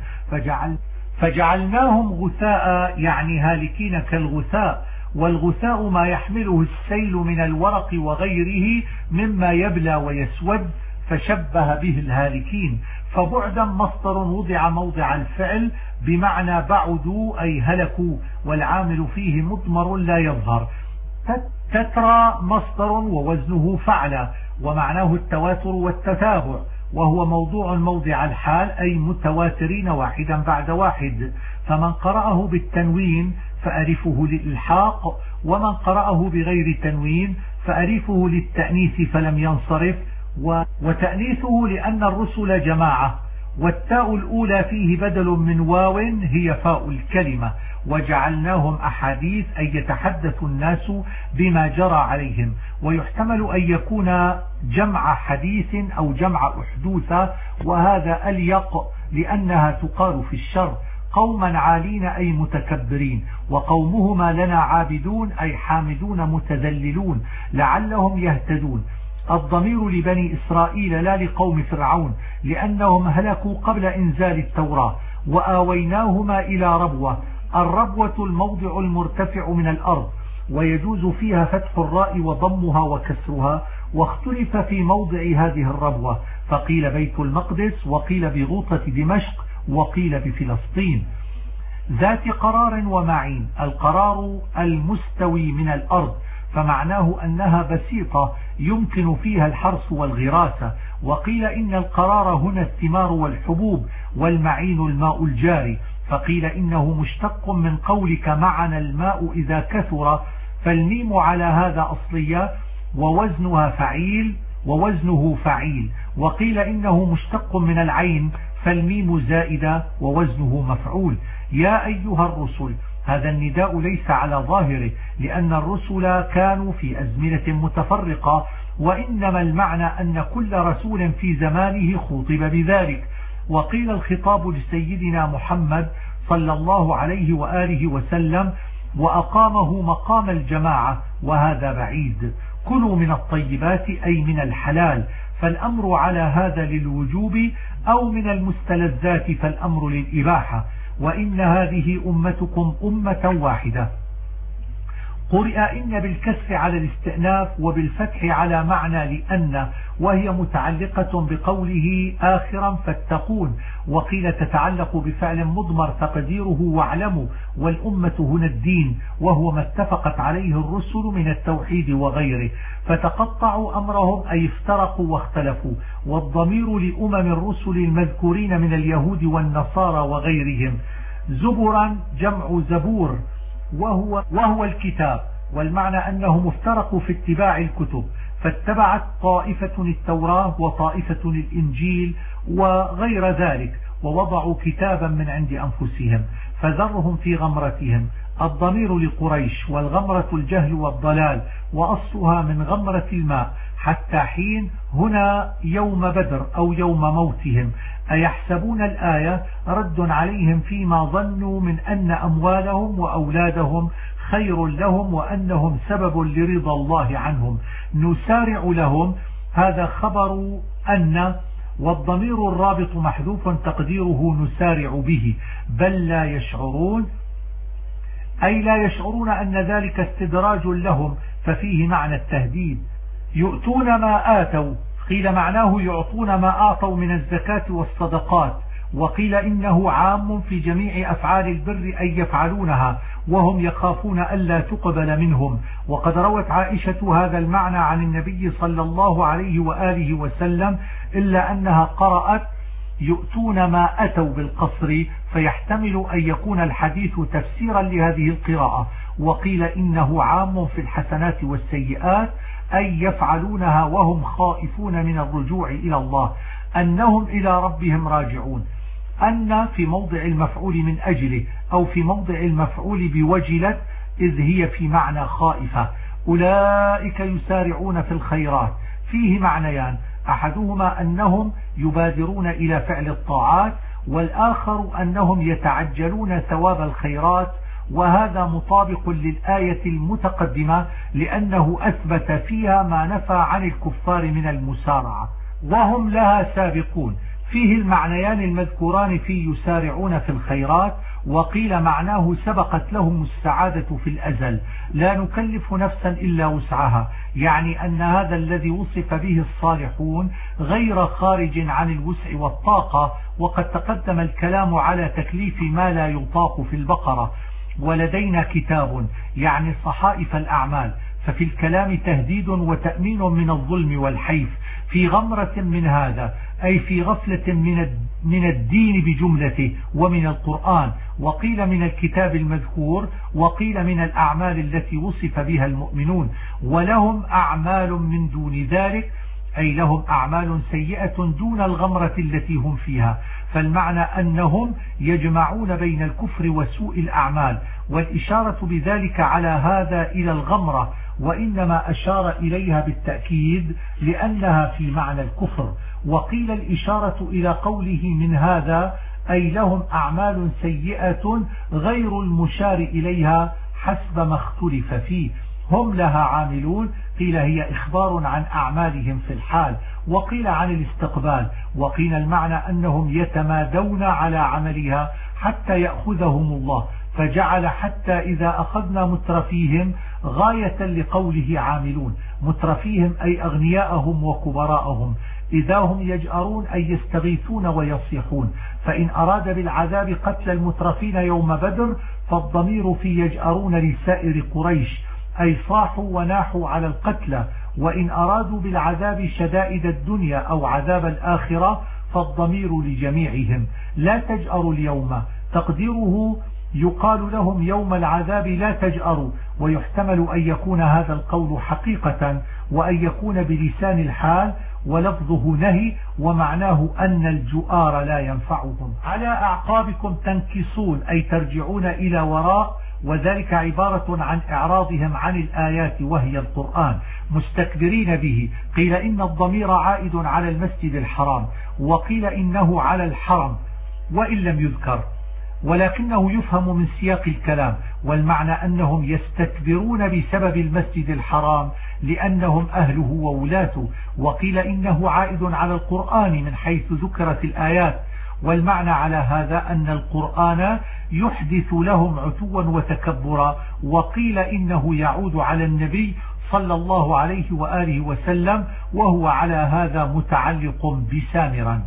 فجعلناهم غثاء يعني هالكين كالغثاء، والغثاء ما يحمله السيل من الورق وغيره مما يبلى ويسود، فشبه به الهالكين. فبعدا مصدر وضع موضع الفعل بمعنى بعدوا أي هلكوا، والعامل فيه مضمر لا يظهر. تترى مصدر ووزنه فعل، ومعناه التواتر والتتابع، وهو موضع الحال أي متواترين واحدا بعد واحد. فمن قرأه بالتنوين فألفه للإلحاق، ومن قرأه بغير تنوين فألفه للتأنيث فلم ينصرف، وتأنيثه لأن الرسل جماعة، والتاء الأولى فيه بدل من واو هي فاء الكلمة. وجعلناهم أحاديث أي يتحدث الناس بما جرى عليهم، ويحتمل أن يكون جمع حديث أو جمع أحدوثة، وهذا أليق لأنها تقال في الشر. قوما عالين أي متكبرين، وقومهما لنا عابدون أي حامدون متذللون لعلهم يهتدون. الضمير لبني إسرائيل لا لقوم فرعون، لأنهم هلكوا قبل إنزال التوراة. وآويناهما إلى ربوة، الربوة الموضع المرتفع من الأرض، ويجوز فيها فتح الراء وضمها وكسرها، واختلف في موضع هذه الربوة، فقيل بيت المقدس، وقيل بغوطة دمشق، وقيل بفلسطين. ذات قرار ومعين، القرار المستوي من الأرض، فمعناه أنها بسيطة يمكن فيها الحرث والغراسة. وقيل إن القرار هنا الثمار والحبوب، والمعين الماء الجاري، فقيل إنه مشتق من قولك معنا الماء إذا كثر، فالميم على هذا أصلية، ووزنه فعيل. وقيل إنه مشتق من العين، فالميم زائدة ووزنه مفعول. يا أيها الرسل، هذا النداء ليس على ظاهره، لأن الرسل كانوا في أزمنة متفرقة، وإنما المعنى أن كل رسول في زمانه خطب بذلك. وقيل الخطاب لسيدنا محمد صلى الله عليه وآله وسلم، وأقامه مقام الجماعة، وهذا بعيد. كلوا من الطيبات أي من الحلال، فالأمر على هذا للوجوب، أو من المستلذات فالأمر للإباحة. وإن هذه أمتكم أمة واحدة. قرئ إن بالكسر على الاستئناف، وبالفتح على معنى لأن، وهي متعلقة بقوله آخرا فاتقون، وقيل تتعلق بفعل مضمر تقديره واعلموا، والأمة هنا الدين، وهو ما اتفقت عليه الرسل من التوحيد وغيره، فتقطعوا أمرهم أي افترقوا واختلفوا. والضمير لأمم الرسل المذكورين من اليهود والنصارى وغيرهم. زبرا جمع زبور وهو الكتاب، والمعنى أنهم افترقوا في اتباع الكتب، فاتبعت طائفة التوراة وطائفة الإنجيل وغير ذلك، ووضعوا كتابا من عند أنفسهم فذرهم في غمرتهم. الضمير لقريش، والغمرة الجهل والضلال، وأصلها من غمرة الماء. حتى حين هنا يوم بدر أو يوم موتهم. أيحسبون الآية رد عليهم فيما ظنوا من أن أموالهم وأولادهم خير لهم وأنهم سبب لرضا الله عنهم. نسارع لهم هذا خبر أن، والضمير الرابط محذوف تقديره نسارع به، بل لا يشعرون، أي لا يشعرون أن ذلك استدراج لهم، ففيه معنى التهديد. يؤتون ما آتوا، قيل معناه يعطون ما أعطوا من الزكاة والصدقات، وقيل إنه عام في جميع أفعال البر أن يفعلونها وهم يخافون ألا تقبل منهم. وقد روت عائشة هذا المعنى عن النبي صلى الله عليه وآله وسلم، إلا أنها قرأت يؤتون ما أتوا بالقصر، فيحتمل أن يكون الحديث تفسيرا لهذه القراءة. وقيل إنه عام في الحسنات والسيئات أي يفعلونها وهم خائفون من الرجوع إلى الله، أنهم إلى ربهم راجعون. أن في موضع المفعول من أجله، أو في موضع المفعول بوجلت، إذ هي في معنى خائفة. أولئك يسارعون في الخيرات، فيه معنيان، أحدهما أنهم يبادرون إلى فعل الطاعات، والآخر أنهم يتعجلون ثواب الخيرات. وهذا مطابق للآية المتقدمة، لأنه أثبت فيها ما نفى عن الكفار من المسارعة، وهم لها سابقون. فيه المعنيان المذكوران في يسارعون في الخيرات. وقيل معناه سبقت لهم السعادة في الأزل، لا نكلف نفسا إلا وسعها، يعني أن هذا الذي وصف به الصالحون غير خارج عن الوسع والطاقة. وقد تقدم الكلام على تكليف ما لا يطاق في البقرة. ولدينا كتاب يعني صحائف الأعمال، ففي الكلام تهديد وتأمين من الظلم والحيف، في غمرة من هذا أي في غفلة من الدين بجملته ومن القرآن. وقيل من الكتاب المذكور، وقيل من الأعمال التي وصف بها المؤمنون. ولهم أعمال من دون ذلك، أي لهم أعمال سيئة دون الغمرة التي هم فيها. فالمعنى أنهم يجمعون بين الكفر وسوء الأعمال، والإشارة بذلك على هذا إلى الغمرة، وإنما أشار إليها بالتأكيد لأنها في معنى الكفر. وقيل الإشارة إلى قوله من هذا أي لهم أعمال سيئة غير المشار إليها حسب ما اختلف فيه. هم لها عاملون، قيل هي إخبار عن أعمالهم في الحال، وقيل عن الاستقبال. وقيل المعنى أنهم يتمادون على عملها حتى يأخذهم الله، فجعل حتى إذا أخذنا مترفيهم غاية لقوله عاملون. مترفيهم أي أغنياءهم وكبراءهم، إذا هم يجأرون أي يستغيثون ويصيحون. فإن أراد بالعذاب قتل المترفين يوم بدر، فالضمير في يجأرون لسائر قريش، أي صاحوا وناحوا على القتلى. وإن أرادوا بالعذاب شدائد الدنيا أو عذاب الآخرة، فالضمير لجميعهم. لا تجأروا اليوم، تقديره يقال لهم يوم العذاب لا تجأروا، ويحتمل أن يكون هذا القول حقيقة، وأن يكون بلسان الحال، ولفظه نهي، ومعناه أن الجؤار لا ينفعهم. على أعقابكم تنكصون، أي ترجعون إلى وراء، وذلك عبارة عن إعراضهم عن الآيات وهي القرآن مستكبرين به. قيل إن الضمير عائد على المسجد الحرام، وقيل إنه على الحرم وإن لم يذكر، ولكنه يفهم من سياق الكلام، والمعنى أنهم يستكبرون بسبب المسجد الحرام لأنهم أهله وولاته. وقيل إنه عائد على القرآن من حيث ذكرت الآيات، والمعنى على هذا أن القرآن يحدث لهم عتوا وتكبرا. وقيل إنه يعود على النبي صلى الله عليه وآله وسلم، وهو على هذا متعلق بسامرا.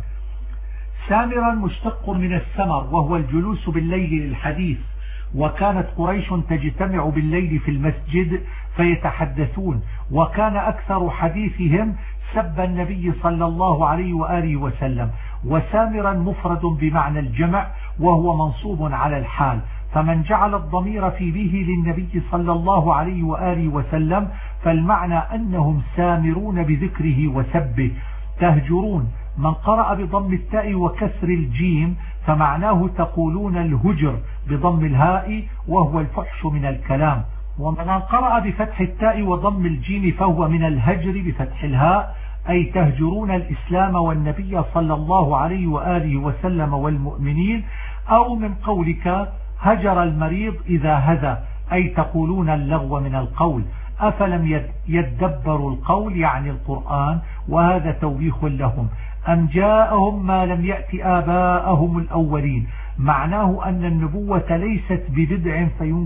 سامرا مشتق من السمر وهو الجلوس بالليل للحديث، وكانت قريش تجتمع بالليل في المسجد فيتحدثون، وكان أكثر حديثهم سب النبي صلى الله عليه وآله وسلم. وسامرا مفرد بمعنى الجمع وهو منصوب على الحال، فمن جعل الضمير في به للنبي صلى الله عليه وآله وسلم فالمعنى أنهم سامرون بذكره وسبه. تهجرون من قرأ بضم التاء وكسر الجيم فمعناه تقولون الهجر بضم الهاء وهو الفحش من الكلام. ومن قرأ بفتح التاء وضم الجيم فهو من الهجر بفتح الهاء، أي تهجرون الإسلام والنبي صلى الله عليه وآله وسلم والمؤمنين. أو من قولك هجر المريض إذا هذا، أي تقولون اللغو من القول. أفلم يدبروا القول يعني القرآن، وهذا توبيخ لهم. أم جاءهم ما لم يأت آباءهم الأولين، معناه أن النبوة ليست ببدع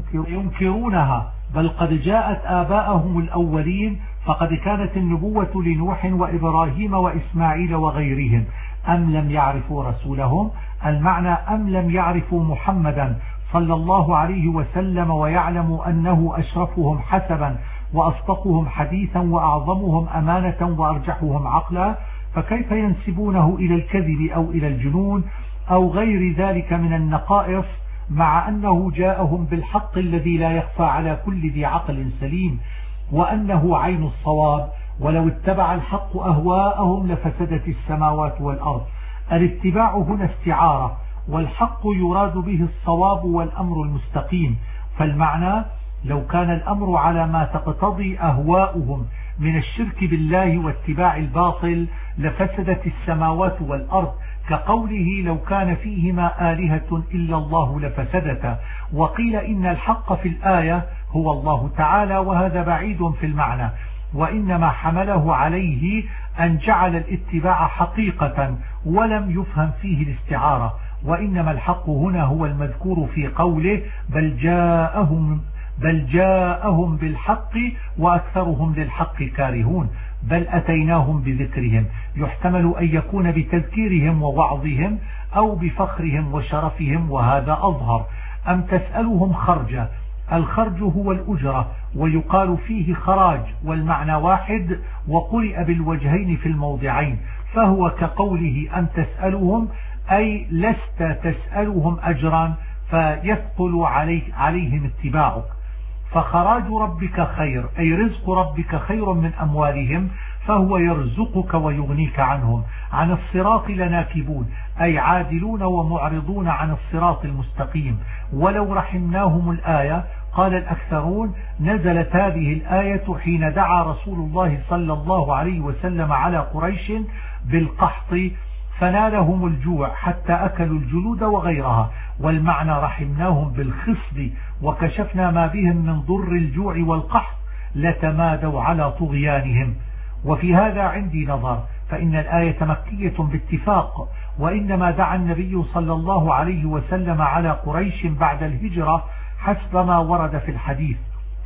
فينكرونها، بل قد جاءت آباءهم الأولين، فقد كانت النبوة لنوح وإبراهيم وإسماعيل وغيرهم. أم لم يعرفوا رسولهم، المعنى أم لم يعرفوا محمدا صلى الله عليه وسلم ويعلموا أنه أشرفهم حسبا وأصدقهم حديثا وأعظمهم أمانة وأرجحهم عقلا، فكيف ينسبونه إلى الكذب أو إلى الجنون أو غير ذلك من النقائص، مع أنه جاءهم بالحق الذي لا يخفى على كل ذي عقل سليم، وأنه عين الصواب. ولو اتبع الحق أهواءهم لفسدت السماوات والأرض. الاتباع هنا استعارة، والحق يراد به الصواب والأمر المستقيم، فالمعنى لو كان الأمر على ما تقتضي أهواؤهم من الشرك بالله واتباع الباطل لفسدت السماوات والأرض، كقوله لو كان فيهما آلهة إلا الله لفسدتا. وقيل إن الحق في الآية هو الله تعالى، وهذا بعيد في المعنى، وإنما حمله عليه أن جعل الاتباع حقيقة ولم يفهم فيه الاستعارة. وإنما الحق هنا هو المذكور في قوله بل جاءهم بالحق وأكثرهم للحق كارهون، بل أتيناهم بذكرهم، يحتمل أن يكون بتذكيرهم ووعظهم أو بفخرهم وشرفهم، وهذا أظهر. أم تسألهم خرجا، الخرج هو الأجرة، ويقال فيه خراج، والمعنى واحد، وقرئ بالوجهين في الموضعين، فهو كقوله أم تسألهم أي لست تسألهم أجرا فيثقل عليهم اتباعك. فخراج ربك خير، أي رزق ربك خير من أموالهم، فهو يرزقك ويغنيك عنهم. عن الصراط لناكبون، أي عادلون ومعرضون عن الصراط المستقيم. ولو رحمناهم الآية، قال الأكثرون نزلت هذه الآية حين دعا رسول الله صلى الله عليه وسلم على قريش بالقحط فنالهم الجوع حتى أكلوا الجلود وغيرها، والمعنى رحمناهم بالخصب وكشفنا ما بهم من ضر الجوع والقحط لتمادوا على طغيانهم. وفي هذا عندي نظر، فإن الآية مكية باتفاق، وإنما دعا النبي صلى الله عليه وسلم على قريش بعد الهجرة حسب ما ورد في الحديث.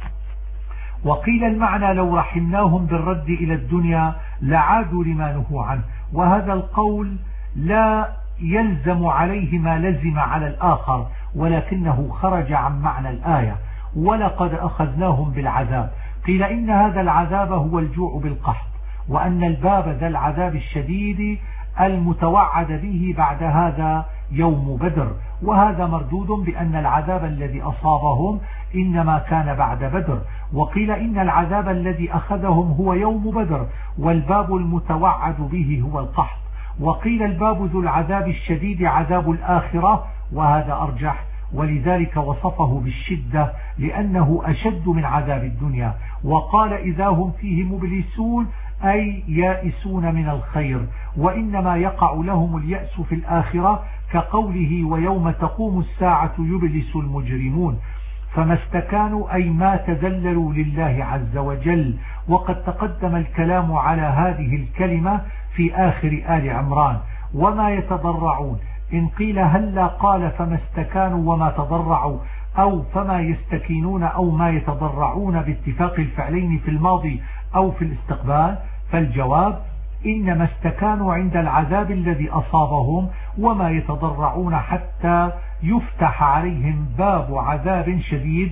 وقيل المعنى لو رحمناهم بالرد إلى الدنيا لعادوا لما نهوا عنه، وهذا القول لا يلزم عليه ما لزم على الآخر، ولكنه خرج عن معنى الآية. ولقد أخذناهم بالعذاب، قيل إن هذا العذاب هو الجوع بالقحط، وأن الباب ذا العذاب الشديد المتوعد به بعد هذا يوم بدر، وهذا مردود بأن العذاب الذي أصابهم إنما كان بعد بدر. وقيل إن العذاب الذي أخذهم هو يوم بدر، والباب المتوعد به هو القحط. وقيل الباب ذو العذاب الشديد عذاب الآخرة، وهذا أرجح، ولذلك وصفه بالشدة لأنه أشد من عذاب الدنيا. وقال إذا هم فيه مبلسون، أي يائسون من الخير، وإنما يقع لهم اليأس في الآخرة، كقوله ويوم تقوم الساعة يبلس المجرمون. فما استكانوا أي ما تذللوا لله عز وجل. وقد تقدم الكلام على هذه الكلمة في آخر آل عمران. وما يتضرعون، إن قيل هلا قال فما استكانوا وما تضرعوا، أو فما يستكينون أو ما يتضرعون باتفاق الفعلين في الماضي أو في الاستقبال، فالجواب: إنما استكانوا عند العذاب الذي أصابهم وما يتضرعون حتى يفتح عليهم باب عذاب شديد،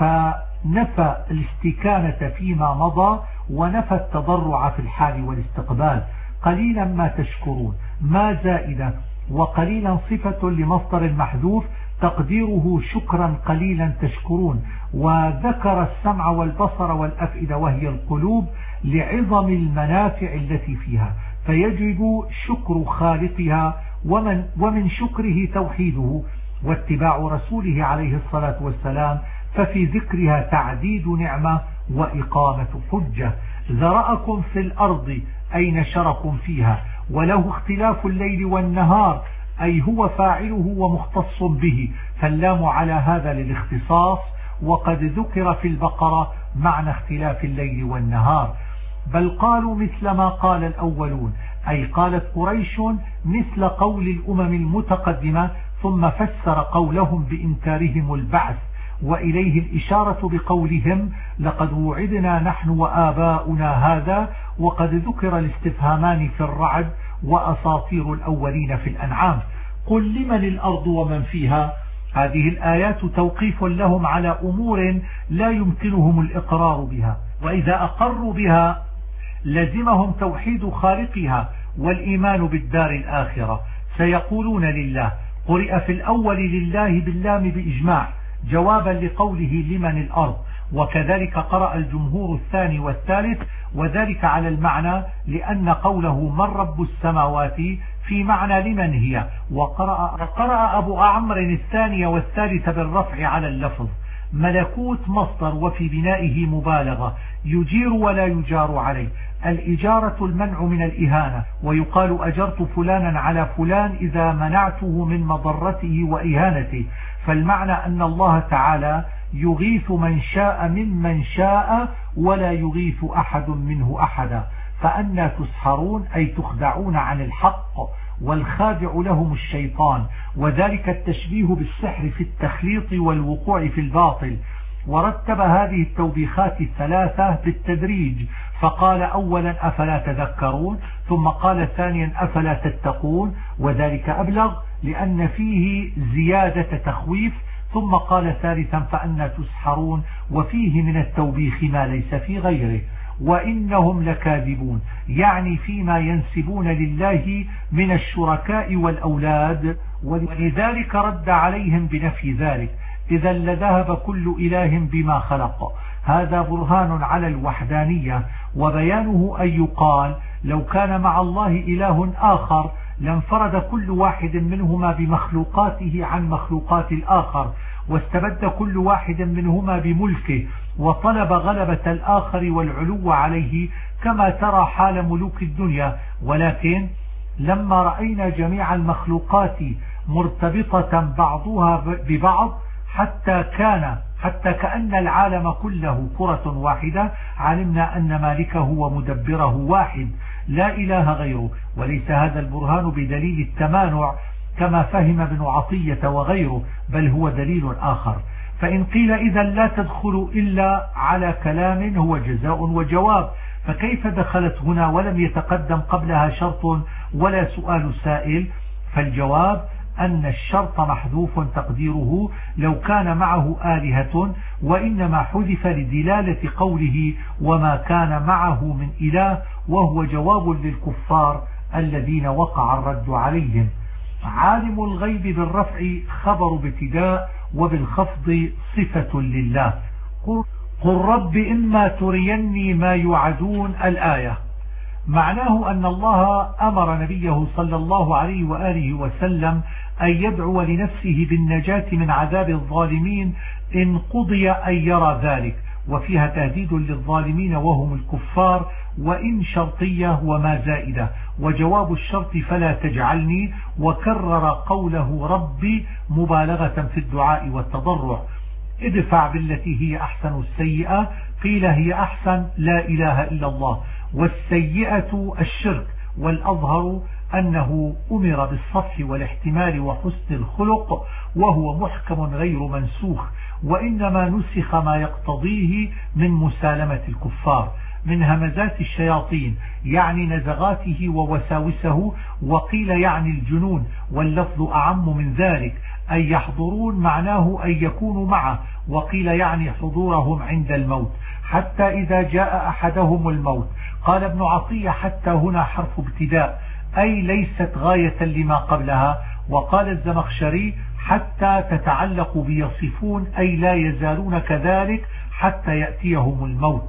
فنفى الاستكانة فيما مضى ونفى التضرع في الحال والاستقبال. قليلا ما تشكرون ما زائدة، وقليلا صفة لمصدر محذوف تقديره شكرا قليلا تشكرون. وذكر السمع والبصر والأفئدة وهي القلوب لعظم المنافع التي فيها، فيجب شكر خالقها ومن شكره توحيده واتباع رسوله عليه الصلاة والسلام، ففي ذكرها تعديد نعمة وإقامة حجة. ذرأكم في الأرض أي نشركم فيها، وله اختلاف الليل والنهار أي هو فاعله ومختص به، فاللام على هذا للاختصاص. وقد ذكر في البقرة معنى اختلاف الليل والنهار. بل قالوا مثل ما قال الأولون، أي قالت قريش مثل قول الأمم المتقدمة، ثم فسر قولهم بإنكارهم البعث، وإليه الإشارة بقولهم: لقد وعدنا نحن وآباؤنا هذا. وقد ذكر الاستفهامان في الرعد وأساطير الأولين في الأنعام. قل لمن الأرض ومن فيها. هذه الآيات توقيف لهم على أمور لا يمكنهم الإقرار بها، وإذا أقروا بها لزمهم توحيد خالقها والإيمان بالدار الآخرة. سيقولون لله، قرئ في الأول لله باللام بإجماع جوابا لقوله لمن الأرض، وكذلك قرأ الجمهور الثاني والثالث، وذلك على المعنى لأن قوله من رب السماوات في معنى لمن هي. وقرأ أبو عمرو الثاني والثالث بالرفع على اللفظ. ملكوت مصدر وفي بنائه مبالغة، يجير ولا يجار عليه. الإجارة المنع من الإهانة، ويقال أجرت فلانا على فلان إذا منعته من مضرته وإهانته. فالمعنى أن الله تعالى يغيث من شاء ممن شاء ولا يغيث أحد منه أحدا. فأنا تسحرون أي تخدعون عن الحق، والخادع لهم الشيطان، وذلك التشبيه بالسحر في التخليط والوقوع في الباطل. ورتب هذه التوبيخات الثلاثة بالتدريج، فقال أولا أفلا تذكرون، ثم قال ثانيا أفلا تتقون، وذلك أبلغ لأن فيه زيادة تخويف، ثم قال ثالثا فأنا تسحرون، وفيه من التوبيخ ما ليس في غيره. وإنهم لكاذبون، يعني فيما ينسبون لله من الشركاء والأولاد، ولذلك رد عليهم بنفي ذلك، إذا لذهب كل إله بما خلق. هذا برهان على الوحدانية، وبيانه أن يقال لو كان مع الله إله آخر لانفرد كل واحد منهما بمخلوقاته عن مخلوقات الآخر، واستبد كل واحد منهما بملكه، وطلب غلبة الآخر والعلو عليه، كما ترى حال ملوك الدنيا. ولكن لما رأينا جميع المخلوقات مرتبطة بعضها ببعض حتى كأن العالم كله كرة واحدة، علمنا أن مالكه ومدبره واحد لا إله غيره. وليس هذا البرهان بدليل التمانع كما فهم ابن عطية وغيره، بل هو دليل آخر. فإن قيل إذا لا تدخل إلا على كلام هو جزاء وجواب، فكيف دخلت هنا ولم يتقدم قبلها شرط ولا سؤال سائل؟ فالجواب أن الشرط محذوف تقديره لو كان معه آلهة، وإنما حذف لدلالة قوله وما كان معه من إله، وهو جواب للكفار الذين وقع الرد عليهم. عالم الغيب بالرفع خبر ابتداء، وبالخفض صفة لله. قل رب إما تريني ما يوعدون. الآية معناه أن الله أمر نبيه صلى الله عليه وآله وسلم أن يدعو لنفسه بالنجاة من عذاب الظالمين إن قضي أن يرى ذلك، وفيها تهديد للظالمين وهم الكفار، وإن شرطية وما زائدة، وجواب الشرط فلا تجعلني، وكرر قوله ربي مبالغة في الدعاء والتضرع. ادفع بالتي هي أحسن السيئة، قيل هي أحسن لا إله إلا الله، والسيئة الشرك، والأظهر أنه أمر بالصفح والاحتمال وحسن الخلق، وهو محكم غير منسوخ، وإنما نسخ ما يقتضيه من مسالمة الكفار. من همزات الشياطين يعني نزغاته ووساوسه، وقيل يعني الجنون، واللفظ أعم من ذلك أي يحضرون معناه أن يكونوا معه، وقيل يعني حضورهم عند الموت حتى إذا جاء أحدهم الموت. قال ابن عطية حتى هنا حرف ابتداء أي ليست غاية لما قبلها. وقال الزمخشري حتى تتعلق بيصفون أي لا يزالون كذلك حتى يأتيهم الموت.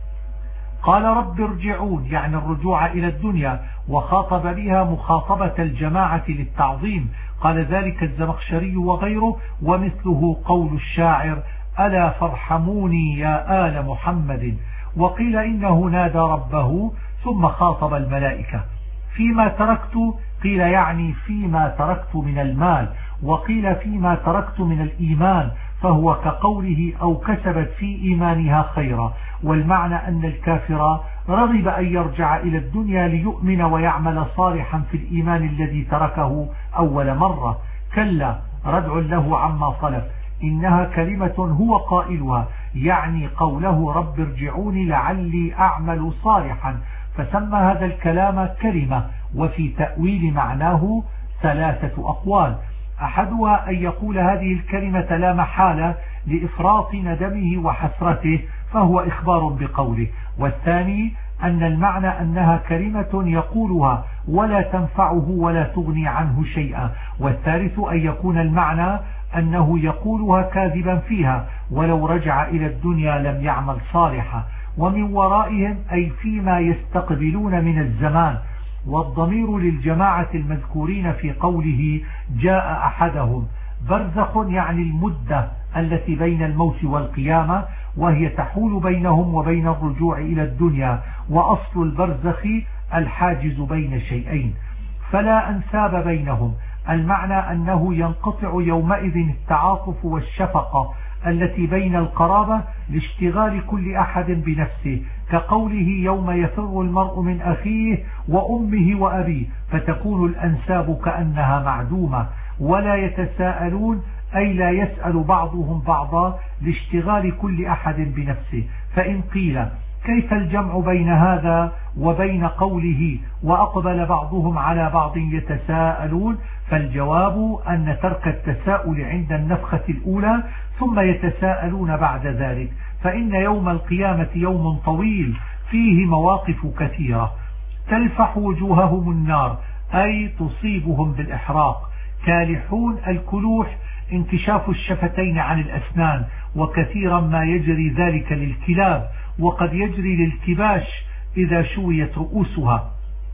قال رب ارجعون يعني الرجوع إلى الدنيا، وخاطب بها مخاطبة الجماعة للتعظيم. قال ذلك الزمخشري وغيره، ومثله قول الشاعر ألا فارحموني يا آل محمد. وقيل إنه نادى ربه ثم خاطب الملائكة. فيما تركت قيل يعني فيما تركت من المال، وقيل فيما تركت من الإيمان، فهو كقوله أو كسبت في إيمانها خيرا. والمعنى أن الكافر رغب أن يرجع إلى الدنيا ليؤمن ويعمل صالحا في الإيمان الذي تركه أول مرة. كلا ردع له عما صلف، إنها كلمة هو قائلها، يعني قوله رب ارجعوني لعلي أعمل صالحا، فسمى هذا الكلام كلمة. وفي تأويل معناه ثلاثة أقوال، أحدها أن يقول هذه الكلمة لا محالة لإفراط ندمه وحسرته فهو إخبار بقوله، والثاني أن المعنى أنها كلمة يقولها ولا تنفعه ولا تغني عنه شيئا، والثالث أن يكون المعنى أنه يقولها كاذبا فيها ولو رجع إلى الدنيا لم يعمل صالحا. ومن ورائهم أي فيما يستقبلون من الزمان، والضمير للجماعة المذكورين في قوله جاء أحدهم. برزخ يعني المدة التي بين الموت والقيامة، وهي تحول بينهم وبين الرجوع إلى الدنيا، وأصل البرزخ الحاجز بين شيئين، فلا أنساب بينهم. المعنى أنه ينقطع يومئذ التعاطف والشفقة التي بين القرابة لاشتغال كل أحد بنفسه، كقوله يوم يفر المرء من أخيه وأمه وأبيه، فتكون الأنساب كأنها معدومة. ولا يتساءلون أي لا يسأل بعضهم بعضا لاشتغال كل أحد بنفسه. فإن قيل كيف الجمع بين هذا وبين قوله وأقبل بعضهم على بعض يتساءلون، فالجواب أن ترك التساؤل عند النفخة الأولى ثم يتساءلون بعد ذلك، فإن يوم القيامة يوم طويل فيه مواقف كثيرة تلفح وجوههم النار أي تصيبهم بالإحراق. كالحون الكلوح انكشاف الشفتين عن الأسنان، وكثيرا ما يجري ذلك للكلاب، وقد يجري للكباش إذا شويت رؤوسها.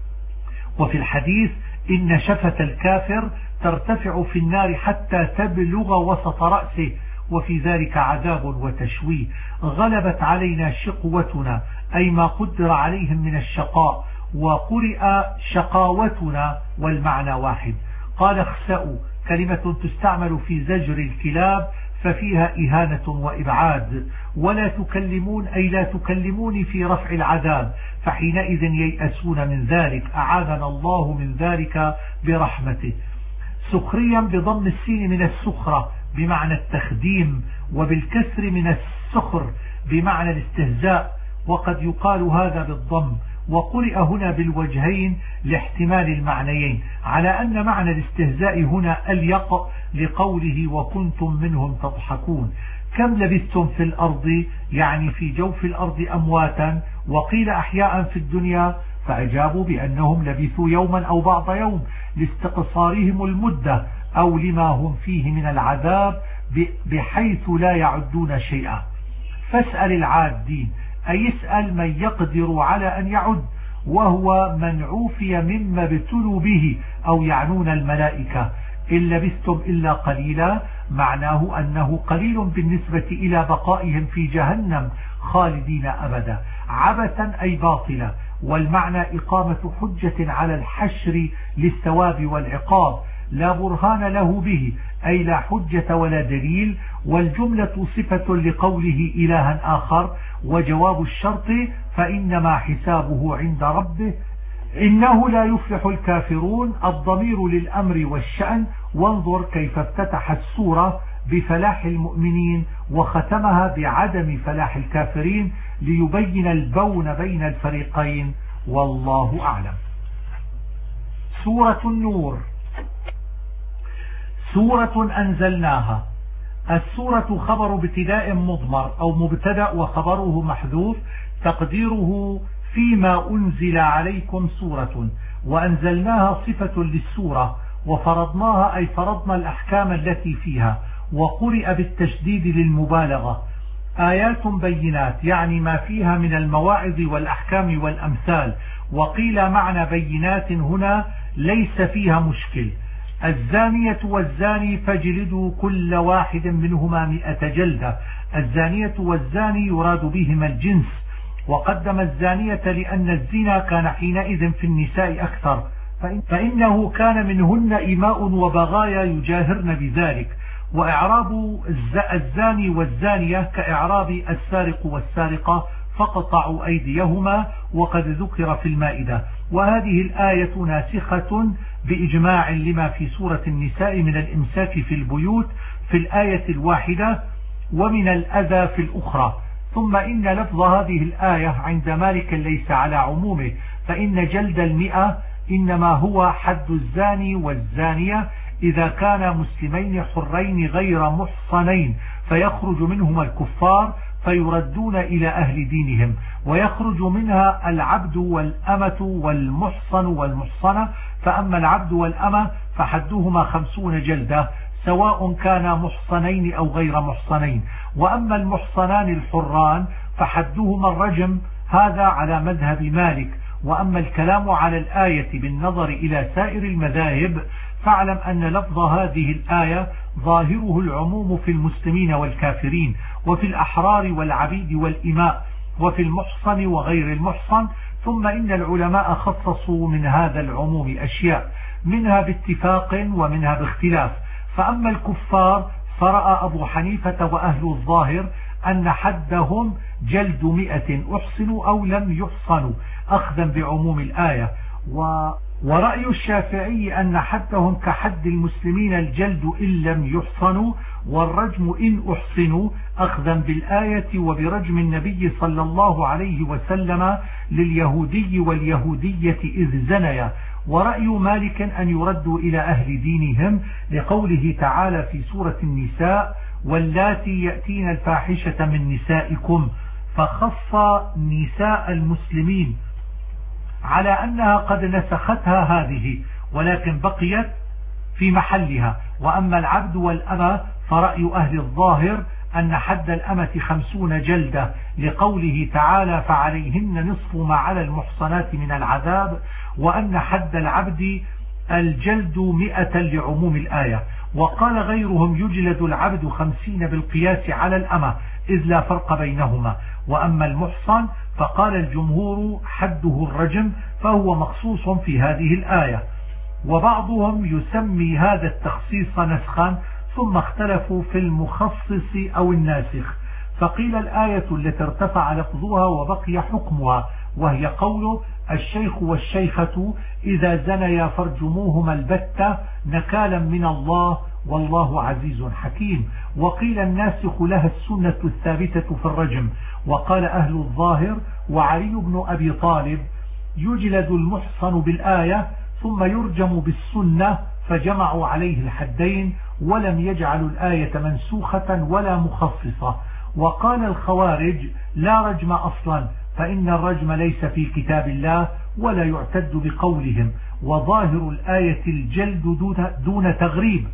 وفي الحديث إن شفة الكافر ترتفع في النار حتى تبلغ وسط رأسه، وفي ذلك عذاب وتشويه. غلبت علينا شقوتنا أي ما قدر عليهم من الشقاء، وقرئ شقاوتنا والمعنى واحد. قال اخسأوا كلمة تستعمل في زجر الكلاب ففيها إهانة وإبعاد. ولا تكلمون أي لا تكلموني في رفع العذاب، فحينئذ ييأسون من ذلك، أعاذنا الله من ذلك برحمته. سخريا بضم السين من السخرة بمعنى التخديم، وبالكسر من السخر بمعنى الاستهزاء، وقد يقال هذا بالضم. وقرئ هنا بالوجهين لاحتمال المعنيين، على أن معنى الاستهزاء هنا أليق لقوله وكنتم منهم تضحكون. كم لبثتم في الأرض يعني في جوف الأرض أمواتا، وقيل أحياء في الدنيا، فأجابوا بأنهم لبثوا يوما أو بعض يوم لاستقصارهم المدة أو لما هم فيه من العذاب بحيث لا يعدون شيئا. فاسأل العادين أي يسأل من يقدر على أن يعد، وهو من عوفي مما ابتلوا به، أو يعنون الملائكة. إن لبثتم إلا قليلا معناه أنه قليل بالنسبة إلى بقائهم في جهنم خالدين أبدا. عبثا أي باطلا، والمعنى إقامة حجة على الحشر للثواب والعقاب لا برهان له به أي لا حجة ولا دليل. والجملة صفة لقوله إلها آخر، وجواب الشرط فإنما حسابه عند ربه إنه لا يفلح الكافرون. الضمير للأمر والشأن. وانظر كيف افتتح السورة بفلاح المؤمنين وختمها بعدم فلاح الكافرين ليبين البون بين الفريقين، والله أعلم. سورة النور. سورة أنزلناها. السورة خبر ابتداء مضمر أو مبتدأ وخبره محذوف، تقديره فيما أنزل عليكم سورة، وأنزلناها صفة للسورة، وفرضناها أي فرضنا الأحكام التي فيها، وقرئ بالتشديد للمبالغة. آيات بينات يعني ما فيها من المواعظ والأحكام والأمثال، وقيل معنى بينات هنا ليس فيها مشكل. الزانية والزاني فاجلدوا كل واحد منهما 100 جلدة. الزانية والزاني يراد بهما الجنس، وقدم الزانية لأن الزنا كان حينئذ في النساء أكثر، فإنه كان منهن إماء وبغايا يجاهرن بذلك. وإعراب الزاني والزانية كإعراب السارق والسارقة فقطعوا أيديهما، وقد ذكر في المائدة. وهذه الآية ناسخة بإجماع لما في سورة النساء من الإمساك في البيوت في الآية الواحدة ومن الأذى في الأخرى. ثم إن لفظ هذه الآية عند مالك ليس على عمومه، فإن جلد 100 إنما هو حد الزاني والزانية إذا كانا مسلمين حرين غير محصنين، فيخرج منهما الكفار فيردون إلى أهل دينهم، ويخرج منها العبد والأمة والمحصن والمحصنة. فأما العبد والأمة فحدهما 50 جلدة سواء كانا محصنين أو غير محصنين. وأما المحصنان الحران فحدهما الرجم، هذا على مذهب مالك. وأما الكلام على الآية بالنظر إلى سائر المذاهب فاعلم أن لفظ هذه الآية ظاهره العموم في المسلمين والكافرين، وفي الأحرار والعبيد والإماء، وفي المحصن وغير المحصن. ثم إن العلماء خصصوا من هذا العموم أشياء، منها باتفاق ومنها باختلاف. فأما الكفار فرأى أبو حنيفة وأهل الظاهر أن حدهم جلد 100 أحصنوا أو لم يحصنوا أخذا بعموم الآية. ورأي الشافعي أن حدهم كحد المسلمين الجلد إن لم يحصنوا، والرجم إن أحصنوا أخذا بالآية وبرجم النبي صلى الله عليه وسلم لليهودي واليهودية إذ زنيا. ورأي مالك أن يردوا إلى أهل دينهم لقوله تعالى في سورة النساء واللاتي يأتين الفاحشة من نسائكم، فخص نساء المسلمين على أنها قد نسختها هذه، ولكن بقيت في محلها. وأما العبد والأمة فرأي أهل الظاهر أن حد الأمة 50 جلدة لقوله تعالى فعليهن نصف ما على المحصنات من العذاب، وأن حد العبد الجلد 100 لعموم الآية. وقال غيرهم يجلد العبد 50 بالقياس على الأمة إذ لا فرق بينهما. وأما المحصن فقال الجمهور حده الرجم، فهو مخصوص في هذه الآية. وبعضهم يسمي هذا التخصيص نسخا، ثم اختلفوا في المخصص أو الناسخ. فقيل الآية التي ارتفع لفظها وبقي حكمها، وهي قوله الشيخ والشيخة إذا زنيا فارجموهما البتة نكالا من الله والله عزيز حكيم. وقيل الناسخ لها السنة الثابتة في الرجم. وقال أهل الظاهر وعلي بن أبي طالب يجلد المحصن بالآية ثم يرجم بالسنة، فجمعوا عليه الحدين ولم يجعلوا الآية منسوخة ولا مخصصة. وقال الخوارج لا رجم أصلا، فإن الرجم ليس في كتاب الله ولا يعتد بقولهم، وظاهر الآية الجلد دون تغريب.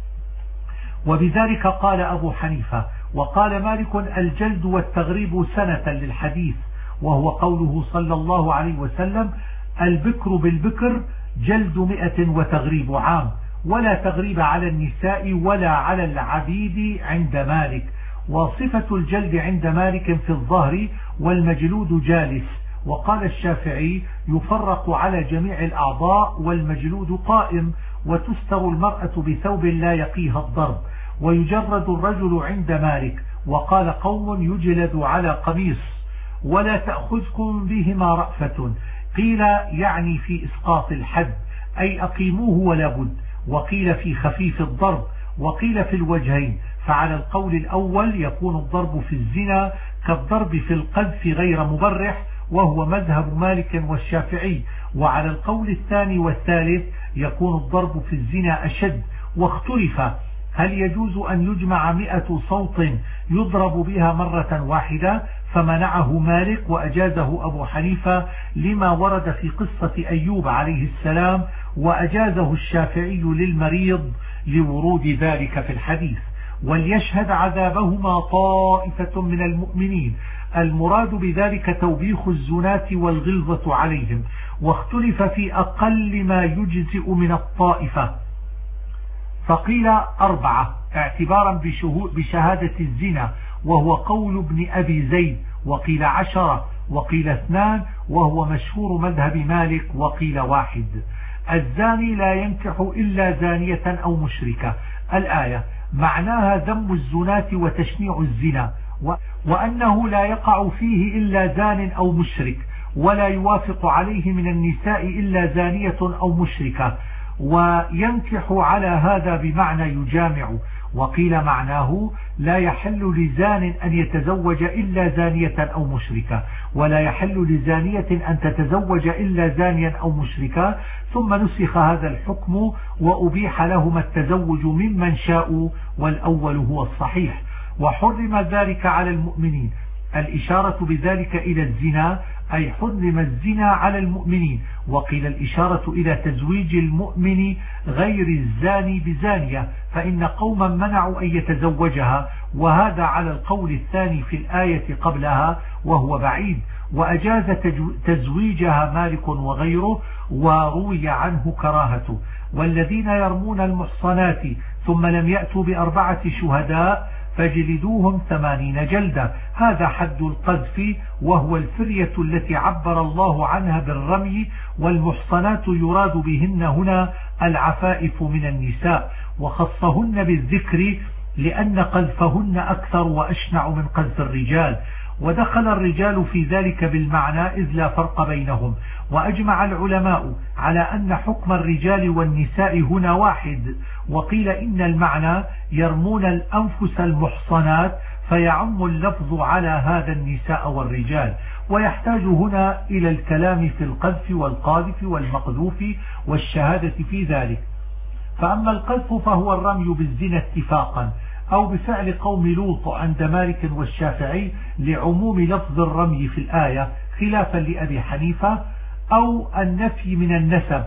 وبذلك قال أبو حنيفة. وقال مالك الجلد والتغريب سنة للحديث، وهو قوله صلى الله عليه وسلم البكر بالبكر جلد 100 وتغريب عام، ولا تغريب على النساء ولا على العبيد عند مالك. وصفة الجلد عند مالك في الظهر والمجلود جالس. وقال الشافعي يفرق على جميع الأعضاء والمجلود قائم، وتستر المرأة بثوب لا يقيها الضرب، ويجرد الرجل عند مالك. وقال قوم يجلد على قميص ولا تأخذكم بهما رأفة، قيل يعني في إسقاط الحد أي أقيموه ولا بد، وقيل في خفيف الضرب، وقيل في الوجهين، فعلى القول الأول يكون الضرب في الزنا كالضرب في القذف غير مبرح، وهو مذهب مالك والشافعي، وعلى القول الثاني والثالث يكون الضرب في الزنا أشد. واختلف هل يجوز أن يجمع 100 صوت يضرب بها مرة واحدة، فمنعه مالك وأجازه أبو حنيفة لما ورد في قصة أيوب عليه السلام، وأجازه الشافعي للمريض لورود ذلك في الحديث. وليشهد عذابهما طائفة من المؤمنين، المراد بذلك توبيخ الزناة والغلظة عليهم. واختلف في أقل ما يجزئ من الطائفة، فقيل 4 اعتبارا بشهادة الزنا وهو قول ابن أبي زيد، وقيل 10، وقيل 2 وهو مشهور مذهب مالك، وقيل 1. الزاني لا ينكح إلا زانية أو مشركة. الآية معناها ذم الزناة وتشنيع الزنا، وأنه لا يقع فيه إلا زان أو مشرك، ولا يوافق عليه من النساء إلا زانية أو مشركة، وينكح على هذا بمعنى يجامع. وقيل معناه لا يحل لزان أن يتزوج إلا زانية أو مشركة، ولا يحل لزانية أن تتزوج إلا زانيا أو مشركة. ثم نسخ هذا الحكم وأبيح لهما التزوج ممن شاءوا، والأول هو الصحيح. وحرم ذلك على المؤمنين، الإشارة بذلك إلى الزنا، أي حرم الزنا على المؤمنين. وقيل الإشارة إلى تزويج المؤمن غير الزاني بزانية، فإن قوما منعوا أن يتزوجها، وهذا على القول الثاني في الآية قبلها وهو بعيد. وأجاز تزويجها مالك وغيره، وروي عنه كراهته. والذين يرمون المحصنات ثم لم يأتوا ب4 شهداء فجلدوهم 80 جلدة، هذا حد القذف، وهو الفرية التي عبر الله عنها بالرمي. والمحصنات يراد بهن هنا العفائف من النساء، وخصهن بالذكر لأن قذفهن أكثر وأشنع من قذف الرجال، ودخل الرجال في ذلك بالمعنى إذ لا فرق بينهم. وأجمع العلماء على أن حكم الرجال والنساء هنا واحد، وقيل إن المعنى يرمون الأنفس المحصنات، فيعم اللفظ على هذا النساء والرجال. ويحتاج هنا إلى الكلام في القذف والقاذف والمقذوف والشهادة في ذلك. فأما القذف فهو الرمي بالزنا اتفاقا، أو بفعل قوم لوط عند مالك والشافعي لعموم لفظ الرمي في الآية خلافا لأبي حنيفة، أو النفي من النسب.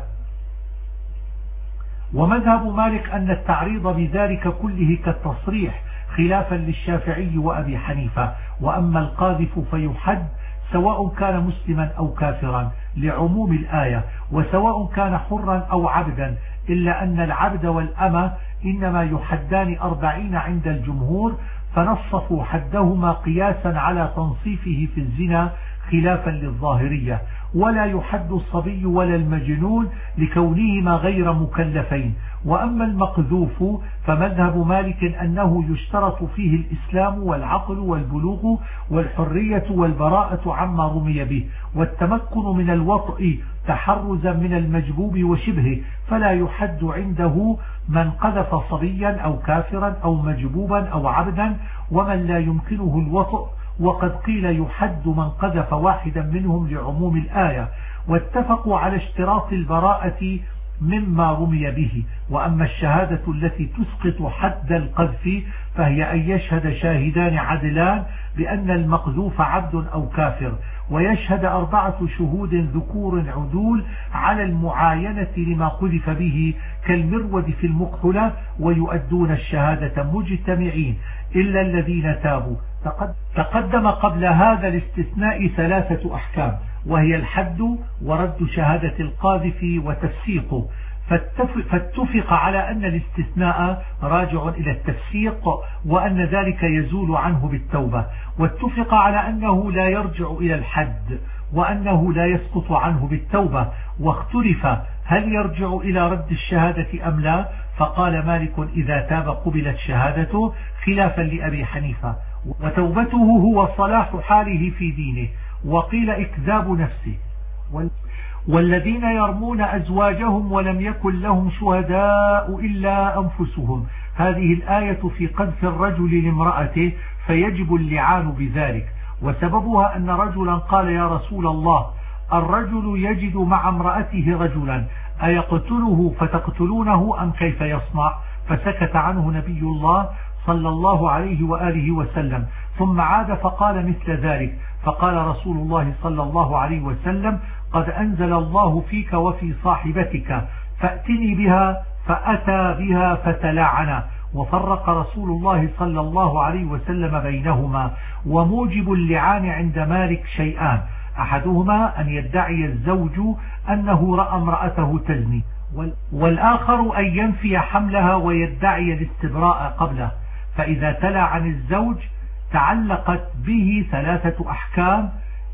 ومذهب مالك أن التعريض بذلك كله كالتصريح خلافا للشافعي وأبي حنيفة. وأما القاذف فيحد سواء كان مسلما أو كافرا لعموم الآية، وسواء كان حرا أو عبدا، إلا أن العبد والأمة إنما يحدان 40 عند الجمهور، فنصفوا حدهما قياسا على تنصيفه في الزنا خلافا للظاهرية. ولا يحد الصبي ولا المجنون لكونهما غير مكلفين. وأما المقذوف فمذهب مالك أنه يشترط فيه الإسلام والعقل والبلوغ والحرية والبراءة عما رمي به، والتمكن من الوطء تحرزا من المجبوب وشبهه، فلا يحد عنده من قذف صبيا أو كافرا أو مجبوبا أو عبدا ومن لا يمكنه الوطء. وقد قيل يحد من قذف واحدا منهم لعموم الآية. واتفقوا على اشتراط البراءة مما رمي به. وأما الشهادة التي تسقط حد القذف فهي أن يشهد شاهدان عدلان بأن المقذوف عبد أو كافر، ويشهد 4 شهود ذكور عدول على المعاينة لما قذف به كالمرود في المكحلة، ويؤدون الشهادة مجتمعين إلا الذين تابوا. تقدم قبل هذا الاستثناء 3 أحكام، وهي الحد ورد شهادة القاذف وتفسيقه، فاتفق على أن الاستثناء راجع إلى التفسيق وأن ذلك يزول عنه بالتوبة، واتفق على أنه لا يرجع إلى الحد وأنه لا يسقط عنه بالتوبة. واختلف هل يرجع إلى رد الشهادة أم لا، فقال مالك إذا تاب قبلت شهادته خلافا لأبي حنيفة، وتوبته هو صلاح حاله في دينه. وقيل إكذاب نفسه. والذين يرمون أزواجهم ولم يكن لهم شهداء إلا أنفسهم هذه الآية في قذف الرجل لامرأته فيجب اللعان بذلك. وسببها أن رجلا قال يا رسول الله الرجل يجد مع امرأته رجلا أيقتله فتقتلونه أم كيف يصنع؟ فسكت عنه نبي الله صلى الله عليه وآله وسلم، ثم عاد فقال مثل ذلك، فقال رسول الله صلى الله عليه وسلم قد أنزل الله فيك وفي صاحبتك فأتني بها، فأتى بها فتلاعنا. وفرق رسول الله صلى الله عليه وسلم بينهما. وموجب اللعان عند مالك شيئان، أحدهما أن يدعي الزوج أنه رأى امرأته تزني، والآخر أن ينفي حملها ويدعي الاستبراء قبله. فإذا تلا عن الزوج تعلقت به 3 أحكام: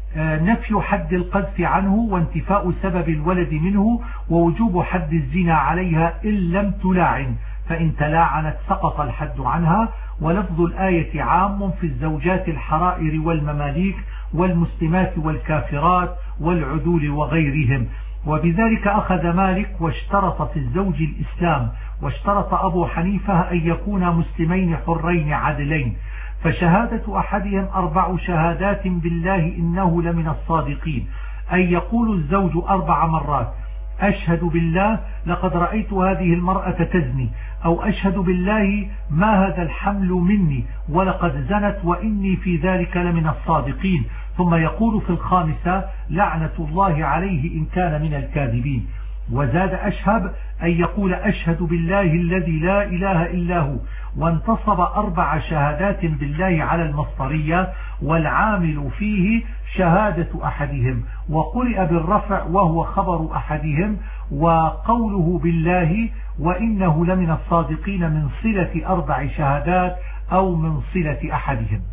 نفي حد القذف عنه، وانتفاء سبب الولد منه، ووجوب حد الزنا عليها إن لم تلاعن، فإن تلاعنت سقط الحد عنها. ولفظ الآية عام في الزوجات الحرائر والمماليك والمسلمات والكافرات والعدول وغيرهم. وبذلك أخذ مالك واشترط في الزوج الإسلام، واشترط أبو حنيفة أن يكونا مسلمين حرين عدلين. فشهادة أحدهم 4 شهادات بالله إنه لمن الصادقين، أن يقول الزوج 4 مرات أشهد بالله لقد رأيت هذه المرأة تزني، أو أشهد بالله ما هذا الحمل مني ولقد زنت وإني في ذلك لمن الصادقين. ثم يقول في الخامسة لعنة الله عليه إن كان من الكاذبين. وزاد أشهب أن يقول أشهد بالله الذي لا إله إلا هو، وانتصب 4 شهادات بالله على المصدرية، والعامل فيه شهادة أحدهم، وقرئ بالرفع وهو خبر أحدهم، وقوله بالله وإنه لمن الصادقين من صلة 4 شهادات أو من صلة أحدهم.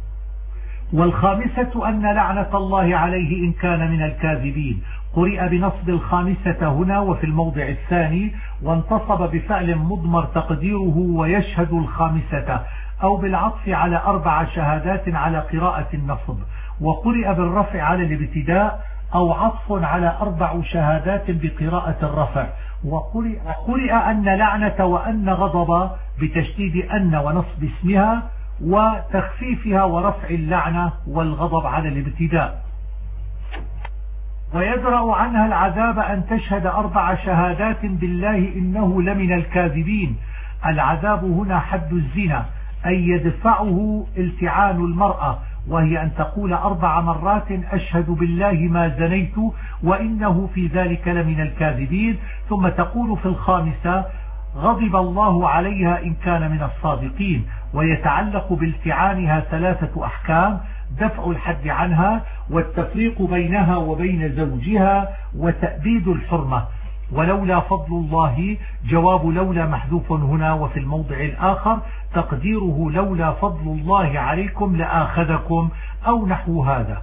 والخامسة أن لعنة الله عليه إن كان من الكاذبين، قرئ بنصب الخامسة هنا وفي الموضع الثاني، وانتصب بفعل مضمر تقديره ويشهد الخامسة، أو بالعطف على 4 شهادات على قراءة النصب، وقرئ بالرفع على الابتداء أو عطف على 4 شهادات بقراءة الرفع. وقرئ أن لعنة وأن غضب بتشديد أن ونصب اسمها وتخفيفها ورفع اللعنة والغضب على الابتداء. ويدرأ عنها العذاب أن تشهد 4 شهادات بالله إنه لمن الكاذبين. العذاب هنا حد الزنا، أي يدفعه التعان المرأة، وهي أن تقول 4 مرات أشهد بالله ما زنيت وإنه في ذلك لمن الكاذبين، ثم تقول في الخامسة غضب الله عليها إن كان من الصادقين. ويتعلق بالتعانها 3 أحكام: دفع الحد عنها، والتفريق بينها وبين زوجها، وتأبيد الحرمة. ولولا فضل الله جواب لولا محذوف هنا، وفي الموضع الآخر تقديره لولا فضل الله عليكم لآخذكم أو نحو هذا.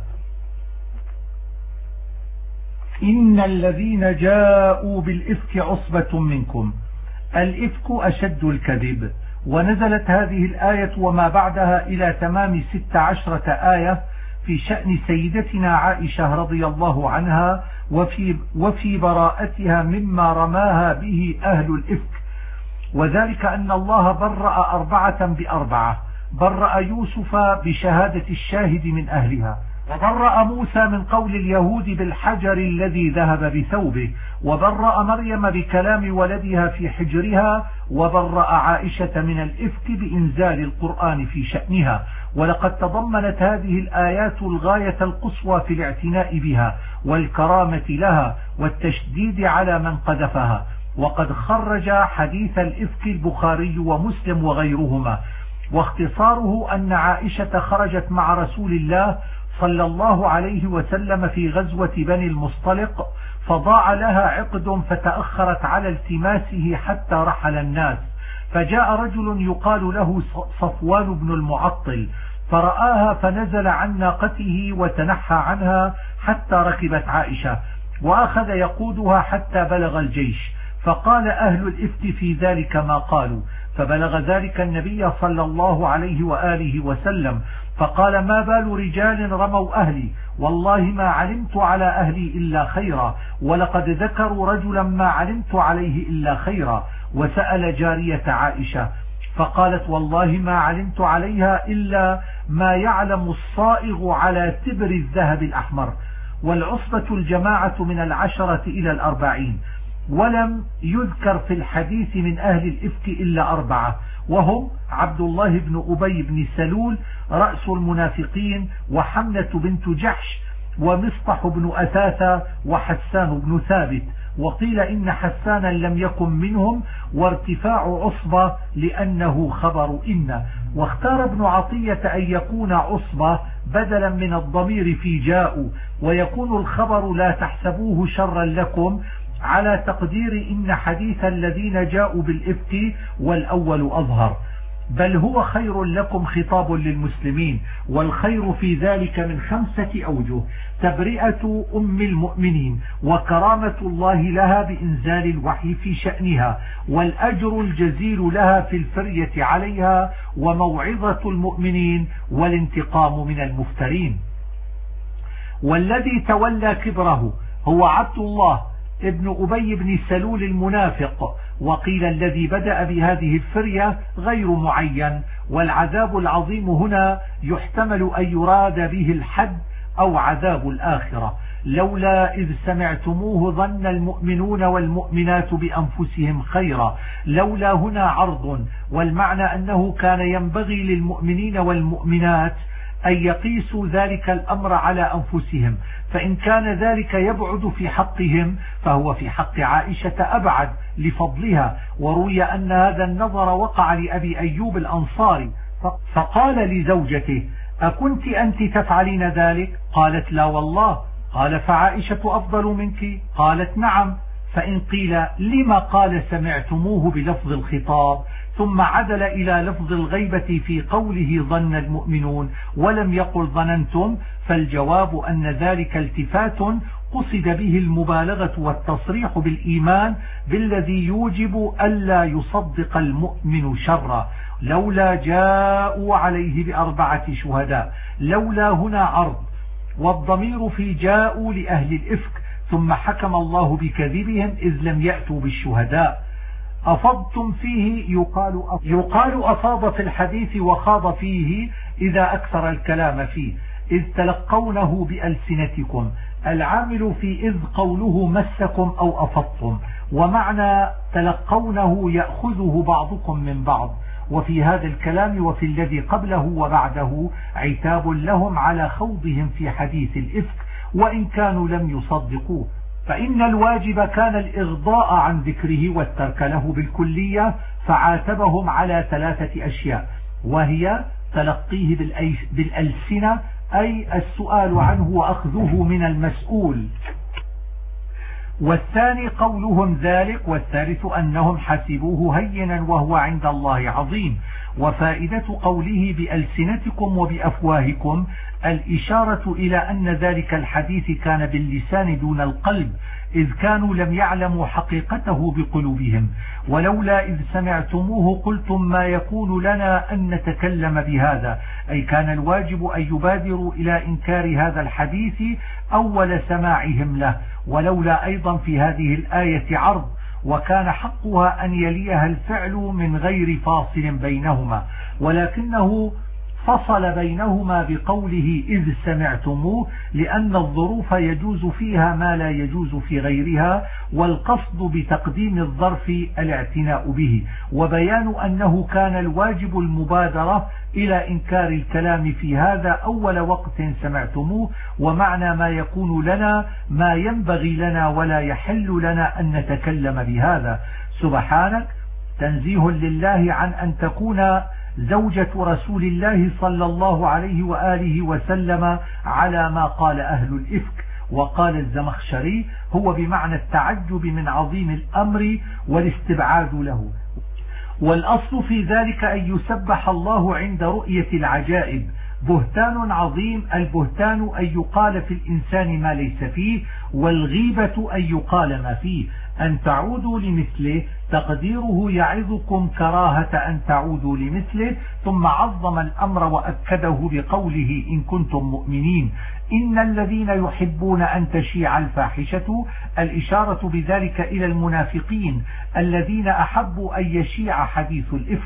إن الذين جاءوا بالإفك عصبة منكم. الإفك أشد الكذب. ونزلت هذه الآية وما بعدها إلى تمام 16 آية في شأن سيدتنا عائشة رضي الله عنها وفي براءتها مما رماها به أهل الإفك، وذلك أن الله برأ 4 ب4: برأ يوسف بشهادة الشاهد من أهلها، وبرأ موسى من قول اليهود بالحجر الذي ذهب بثوبه، وبرأ مريم بكلام ولدها في حجرها، وبرأ عائشة من الإفك بإنزال القرآن في شأنها. ولقد تضمنت هذه الآيات الغاية القصوى في الاعتناء بها والكرامة لها والتشديد على من قذفها. وقد خرج حديث الإفك البخاري ومسلم وغيرهما، واختصاره أن عائشة خرجت مع رسول الله صلى الله عليه وسلم في غزوة بني المصطلق، فضاع لها عقد فتأخرت على التماسه حتى رحل الناس، فجاء رجل يقال له صفوان بن المعطل فرآها فنزل عن ناقته وتنحى عنها حتى ركبت عائشة، وأخذ يقودها حتى بلغ الجيش، فقال أهل الإفك في ذلك ما قالوا، فبلغ ذلك النبي صلى الله عليه وآله وسلم، فقال ما بال رجال رموا أهلي، والله ما علمت على أهلي إلا خيرا، ولقد ذكروا رجلا ما علمت عليه إلا خيرا. وسأل جارية عائشة فقالت والله ما علمت عليها إلا ما يعلم الصائغ على تبر الذهب الأحمر. والعصبة الجماعة من 10 إلى 40، ولم يذكر في الحديث من أهل الإفك إلا 4، وهم عبد الله بن أبي بن سلول رأس المنافقين، وحمنة بنت جحش، ومصطح بن أثاثة، وحسان بن ثابت. وقيل إن حسانا لم يكن منهم، وارتفاع عصبة لأنه خبر إن. واختار ابن عطية أن يكون عصبة بدلا من الضمير في جاء، ويكون الخبر لا تحسبوه شرا لكم على تقدير إن حديث الذين جاءوا بالإفك والأول أظهر، بل هو خير لكم خطاب للمسلمين. والخير في ذلك من 5 أوجه: تبرئة أم المؤمنين، وكرامة الله لها بإنزال الوحي في شأنها، والأجر الجزيل لها في الفرية عليها، وموعظة المؤمنين، والانتقام من المفترين. والذي تولى كبره هو عبد الله ابن أبي بن سلول المنافق. وقيل الذي بدأ بهذه الفرية غير معين، والعذاب العظيم هنا يحتمل أن يراد به الحد أو عذاب الآخرة. لولا إذ سمعتموه ظن المؤمنون والمؤمنات بأنفسهم خيرا. لولا هنا عرض، والمعنى أنه كان ينبغي للمؤمنين والمؤمنات أن يقيسوا ذلك الأمر على أنفسهم، فإن كان ذلك يبعد في حقهم فهو في حق عائشة أبعد لفضلها. وروي أن هذا النظر وقع لأبي أيوب الأنصاري، فقال لزوجته: أكنت أنت تفعلين ذلك؟ قالت: لا والله. قال: فعائشة أفضل منك؟ قالت: نعم. فإن قيل لما قال سمعتموه بلفظ الخطاب ثم عدل إلى لفظ الغيبة في قوله ظن المؤمنون ولم يقل ظننتم، فالجواب أن ذلك التفات قصد به المبالغة والتصريح بالإيمان بالذي يوجب ألا يصدق المؤمن شرا. لولا جاءوا عليه ب4 شهداء. لولا هنا عرض، والضمير في جاءوا لأهل الإفك، ثم حكم الله بكذبهم إذ لم يأتوا بالشهداء. أفضتم فيه يقال أفاض في الحديث وخاض فيه إذا أكثر الكلام فيه، إذ تلقونه بألسنتكم. العامل في إذ قوله مسكم أو أفضتم، ومعنى تلقونه يأخذه بعضكم من بعض. وفي هذا الكلام وفي الذي قبله وبعده عتاب لهم على خوضهم في حديث الإفك وإن كانوا لم يصدقوه، فإن الواجب كان الإغضاء عن ذكره والترك له بالكلية، فعاتبهم على 3 أشياء، وهي تلقيه بالألسنة أي السؤال عنه وأخذه من المسؤول، والثاني قولهم ذلك، والثالث أنهم حسبوه هينا وهو عند الله عظيم. وفائدة قوله بألسنتكم وبأفواهكم الإشارة إلى أن ذلك الحديث كان باللسان دون القلب، إذ كانوا لم يعلموا حقيقته بقلوبهم. ولولا إذ سمعتموه قلتم ما يكون لنا أن نتكلم بهذا، أي كان الواجب أن يبادروا إلى إنكار هذا الحديث أول سماعهم له. ولولا أيضا في هذه الآية عرض، وكان حقها أن يليها الفعل من غير فاصل بينهما، ولكنه فصل بينهما بقوله إذ سمعتموه، لأن الظروف يجوز فيها ما لا يجوز في غيرها، والقصد بتقديم الظرف الاعتناء به، وبيان أنه كان الواجب المبادرة إلى إنكار الكلام في هذا أول وقت سمعتموه. ومعنى ما يكون لنا ما ينبغي لنا ولا يحل لنا أن نتكلم بهذا. سبحانك، تنزيه لله عن أن تكون زوجة رسول الله صلى الله عليه وآله وسلم على ما قال أهل الإفك. وقال الزمخشري: هو بمعنى التعجب من عظيم الأمر والاستبعاد له، والأصل في ذلك أن يسبح الله عند رؤية العجائب. بهتان عظيم، البهتان أن يقال في الإنسان ما ليس فيه، والغيبة أن يقال ما فيه. أن تعودوا لمثله تقديره يعظكم كراهة أن تعودوا لمثله، ثم عظم الأمر وأكده بقوله إن كنتم مؤمنين. إن الذين يحبون أن تشيع الفاحشة، الإشارة بذلك إلى المنافقين الذين أحبوا أن يشيع حديث الإفك.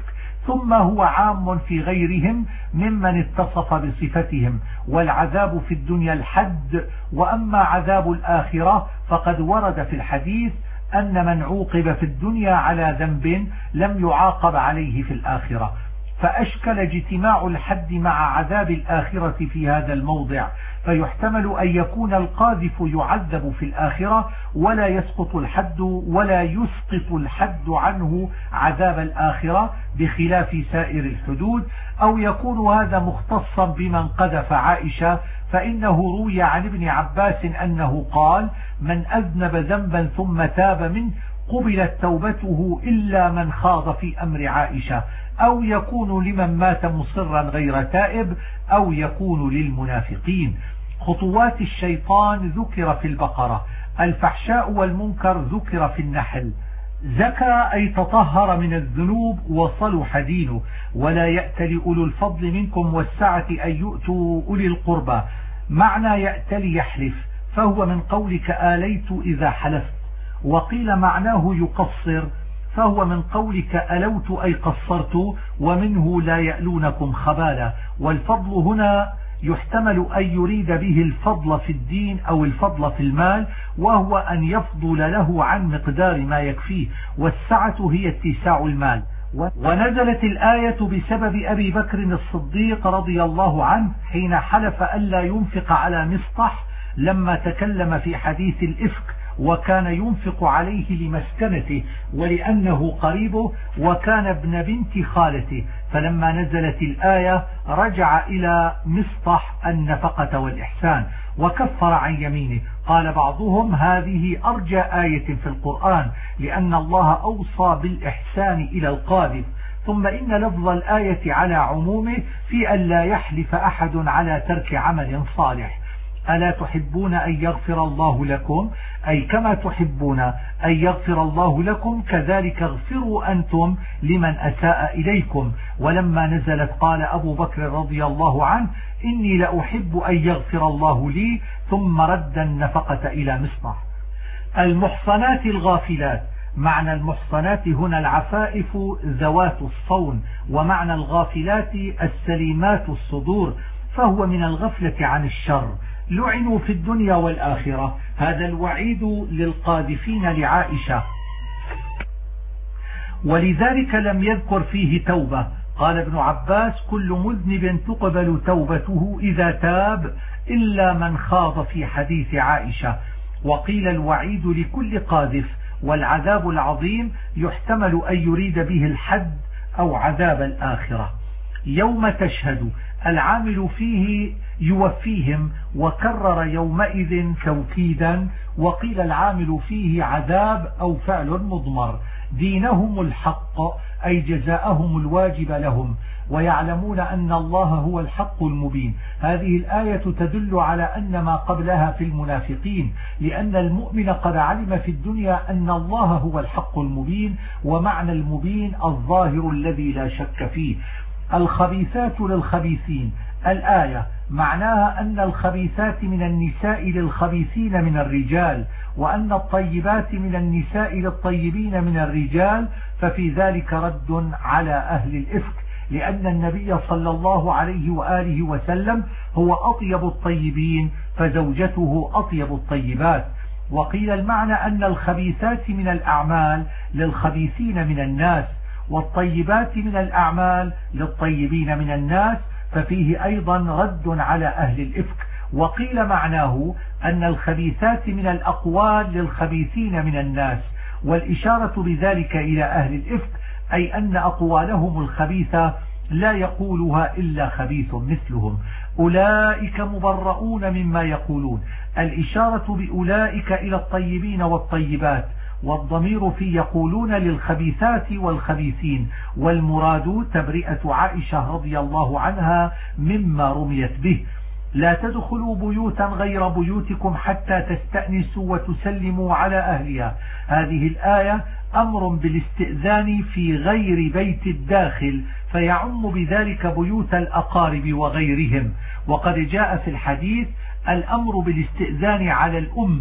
ثم هو عام في غيرهم ممن اتصف بصفتهم. والعذاب في الدنيا الحد، وأما عذاب الآخرة فقد ورد في الحديث أن من عوقب في الدنيا على ذنب لم يعاقب عليه في الآخرة. فأشكل اجتماع الحد مع عذاب الآخرة في هذا الموضع، فيحتمل أن يكون القاذف يعذب في الآخرة ولا يسقط الحد عنه عذاب الآخرة بخلاف سائر الحدود، أو يكون هذا مختصا بمن قذف عائشة، فإنه روي عن ابن عباس أنه قال: من أذنب ذنبا ثم تاب منه قبلت توبته إلا من خاض في أمر عائشة، أو يكون لمن مات مصرا غير تائب، أو يكون للمنافقين. خطوات الشيطان ذكر في البقرة، الفحشاء والمنكر ذكر في النحل. زكى أي تطهر من الذنوب وصلح دينه. ولا يأتل أولو الفضل منكم والسعة أن يؤتوا أولي القربى. معنى يأتل يحلف، فهو من قولك آليت إذا حلفت. وقيل معناه يقصر، فهو من قولك ألوت أي قصرت، ومنه لا يألونكم خبالا. والفضل هنا يحتمل أن يريد به الفضل في الدين أو الفضل في المال، وهو أن يفضل له عن مقدار ما يكفيه، والسعة هي اتساع المال. ونزلت الآية بسبب أبي بكر الصديق رضي الله عنه حين حلف ألا ينفق على مصطح لما تكلم في حديث الإفك، وكان ينفق عليه لمسكنته ولأنه قريبه وكان ابن بنت خالته. فلما نزلت الآية رجع إلى مصطح النفقة والإحسان وكفر عن يمينه. قال بعضهم هذه أرجى آية في القرآن، لأن الله أوصى بالإحسان إلى القاذف. ثم إن لفظ الآية على عمومه في أن لا يحلف أحد على ترك عمل صالح. ألا تحبون أن يغفر الله لكم، أي كما تحبون أن يغفر الله لكم كذلك اغفروا أنتم لمن أساء إليكم. ولما نزلت قال أبو بكر رضي الله عنه إني لأحب أن يغفر الله لي، ثم رد النفقة إلى مصطح. المحصنات الغافلات. معنى المحصنات هنا العفائف ذوات الصون، ومعنى الغافلات السليمات الصدور، فهو من الغفلة عن الشر. لعنوا في الدنيا والآخرة، هذا الوعيد للقاذفين لعائشة، ولذلك لم يذكر فيه توبة. قال ابن عباس كل مذنب تقبل توبته إذا تاب إلا من خاض في حديث عائشة. وقيل الوعيد لكل قاذف، والعذاب العظيم يحتمل أن يريد به الحد أو عذاب الآخرة. يوم تشهد، العامل فيه يوفيهم، وكرر يومئذ توكيدا. وقيل العامل فيه عذاب أو فعل مضمر. دينهم الحق أي جزاءهم الواجب لهم، ويعلمون أن الله هو الحق المبين. هذه الآية تدل على أن ما قبلها في المنافقين، لأن المؤمن قد علم في الدنيا أن الله هو الحق المبين، ومعنى المبين الظاهر الذي لا شك فيه. الخبيثات للخبيثين. الآية معناها أن الخبيثات من النساء للخبيثين من الرجال، وأن الطيبات من النساء للطيبين من الرجال، ففي ذلك رد على أهل الإفك، لأن النبي صلى الله عليه وآله وسلم هو أطيب الطيبين، فزوجته أطيب الطيبات. وقيل المعنى أن الخبيثات من الأعمال للخبيثين من الناس، والطيبات من الأعمال للطيبين من الناس، ففيه أيضا رد على أهل الإفك. وقيل معناه أن الخبيثات من الأقوال للخبيثين من الناس، والإشارة بذلك إلى أهل الإفك، أي أن أقوالهم الخبيثة لا يقولها إلا خبيث مثلهم. أولئك مبرؤون مما يقولون. الإشارة بأولئك إلى الطيبين والطيبات، والضمير في يقولون للخبيثات والخبيثين، والمراد تبرئة عائشة رضي الله عنها مما رميت به. لا تدخلوا بيوتا غير بيوتكم حتى تستأنسوا وتسلموا على أهلها. هذه الآية أمر بالاستئذان في غير بيت الداخل، فيعم بذلك بيوت الأقارب وغيرهم. وقد جاء في الحديث الأمر بالاستئذان على الأم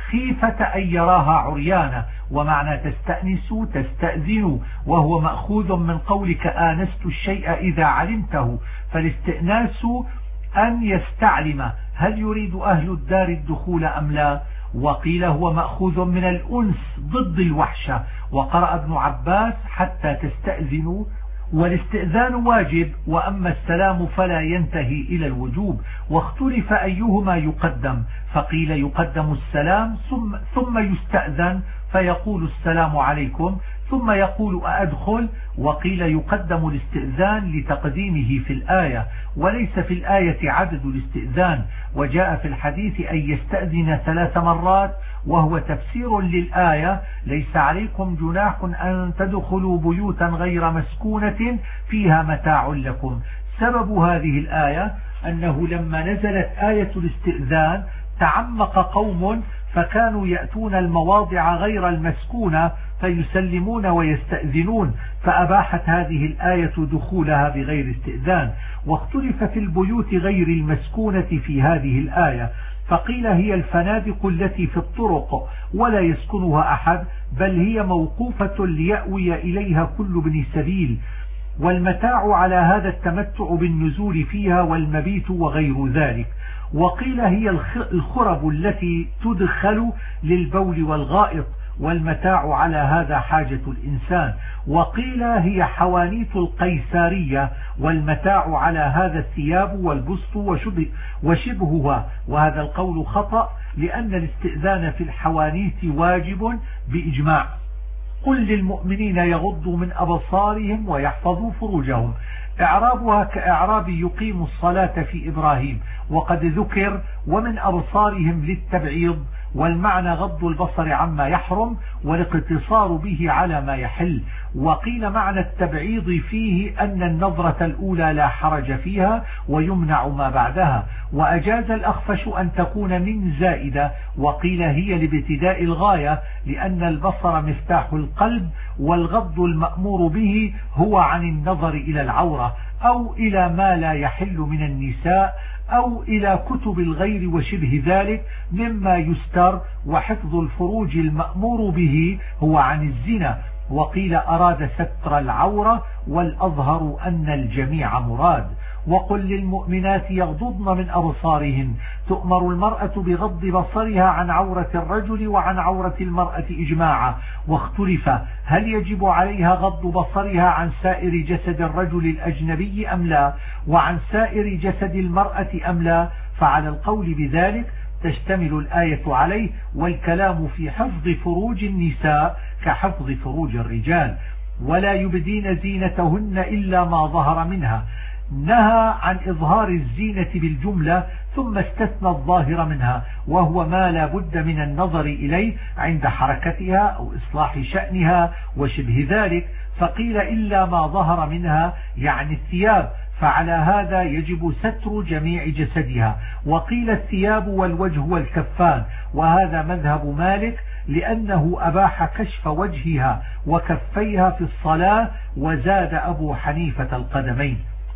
خيفة أن يراها عريانة، ومعنى تستأنسوا تستأذنوا، وهو مأخوذ من قولك آنست الشيء إذا علمته، فالاستئناس أن يستعلم هل يريد أهل الدار الدخول أم لا. وقيل هو مأخوذ من الأنس ضد الوحشة. وقرأ ابن عباس حتى تستأذنوا، والاستئذان واجب، وأما السلام فلا ينتهي إلى الوجوب. واختلف أيهما يقدم، فقيل يقدم السلام ثم يستأذن فيقول السلام عليكم ثم يقول أأدخل. وقيل يقدم الاستئذان لتقديمه في الآية، وليس في الآية عدد الاستئذان. وجاء في الحديث أن يستأذن 3 مرات، وهو تفسير للآية ليس عليكم جناح أن تدخلوا بيوتا غير مسكونة فيها متاع لكم. سبب هذه الآية أنه لما نزلت آية الاستئذان تعمق قوم فكانوا يأتون المواضع غير المسكونة فيسلمون ويستأذنون، فأباحت هذه الآية دخولها بغير استئذان. واختلف في البيوت غير المسكونة في هذه الآية، فقيل هي الفنادق التي في الطرق ولا يسكنها أحد، بل هي موقوفة ليأوي إليها كل ابن سبيل، والمتاع على هذا التمتع بالنزول فيها والمبيت وغير ذلك. وقيل هي الخرب التي تدخل للبول والغائط، والمتاع على هذا حاجة الإنسان. وقيل هي حوانيت القيسارية، والمتاع على هذا الثياب والبسط وشبهها. وهذا القول خطأ، لأن الاستئذان في الحوانيت واجب بإجماع. قل للمؤمنين يغضوا من أبصارهم ويحفظوا فروجهم. إعرابها كإعراب يقيم الصلاة في إبراهيم، وقد ذكر ومن أبصارهم للتبعيض، والمعنى غض البصر عما يحرم والاقتصار به على ما يحل. وقيل معنى التبعيض فيه أن النظرة الأولى لا حرج فيها ويمنع ما بعدها. وأجاز الأخفش أن تكون من زائدة، وقيل هي لابتداء الغاية، لأن البصر مفتاح القلب، والغض المأمور به هو عن النظر إلى العورة أو إلى ما لا يحل من النساء أو إلى كتب الغير وشبه ذلك مما يستر. وحفظ الفروج المأمور به هو عن الزنا. وقيل أراد ستر العورة، والأظهر أن الجميع مراد. وقل للمؤمنات يغضضن من أبصارهن. تؤمر المرأة بغض بصرها عن عورة الرجل وعن عورة المرأة إجماعا. واختلف هل يجب عليها غض بصرها عن سائر جسد الرجل الأجنبي أم لا، وعن سائر جسد المرأة أم لا. فعلى القول بذلك تشتمل الآية عليه، والكلام في حفظ فروج النساء كحفظ فروج الرجال. ولا يبدين زينتهن إلا ما ظهر منها. نهى عن إظهار الزينة بالجملة، ثم استثنى الظاهر منها، وهو ما لا بد من النظر إليه عند حركتها أو إصلاح شأنها وشبه ذلك. فقيل إلا ما ظهر منها يعني الثياب، فعلى هذا يجب ستر جميع جسدها. وقيل الثياب والوجه والكفان، وهذا مذهب مالك، لأنه أباح كشف وجهها وكفيها في الصلاة، وزاد أبو حنيفة القدمين.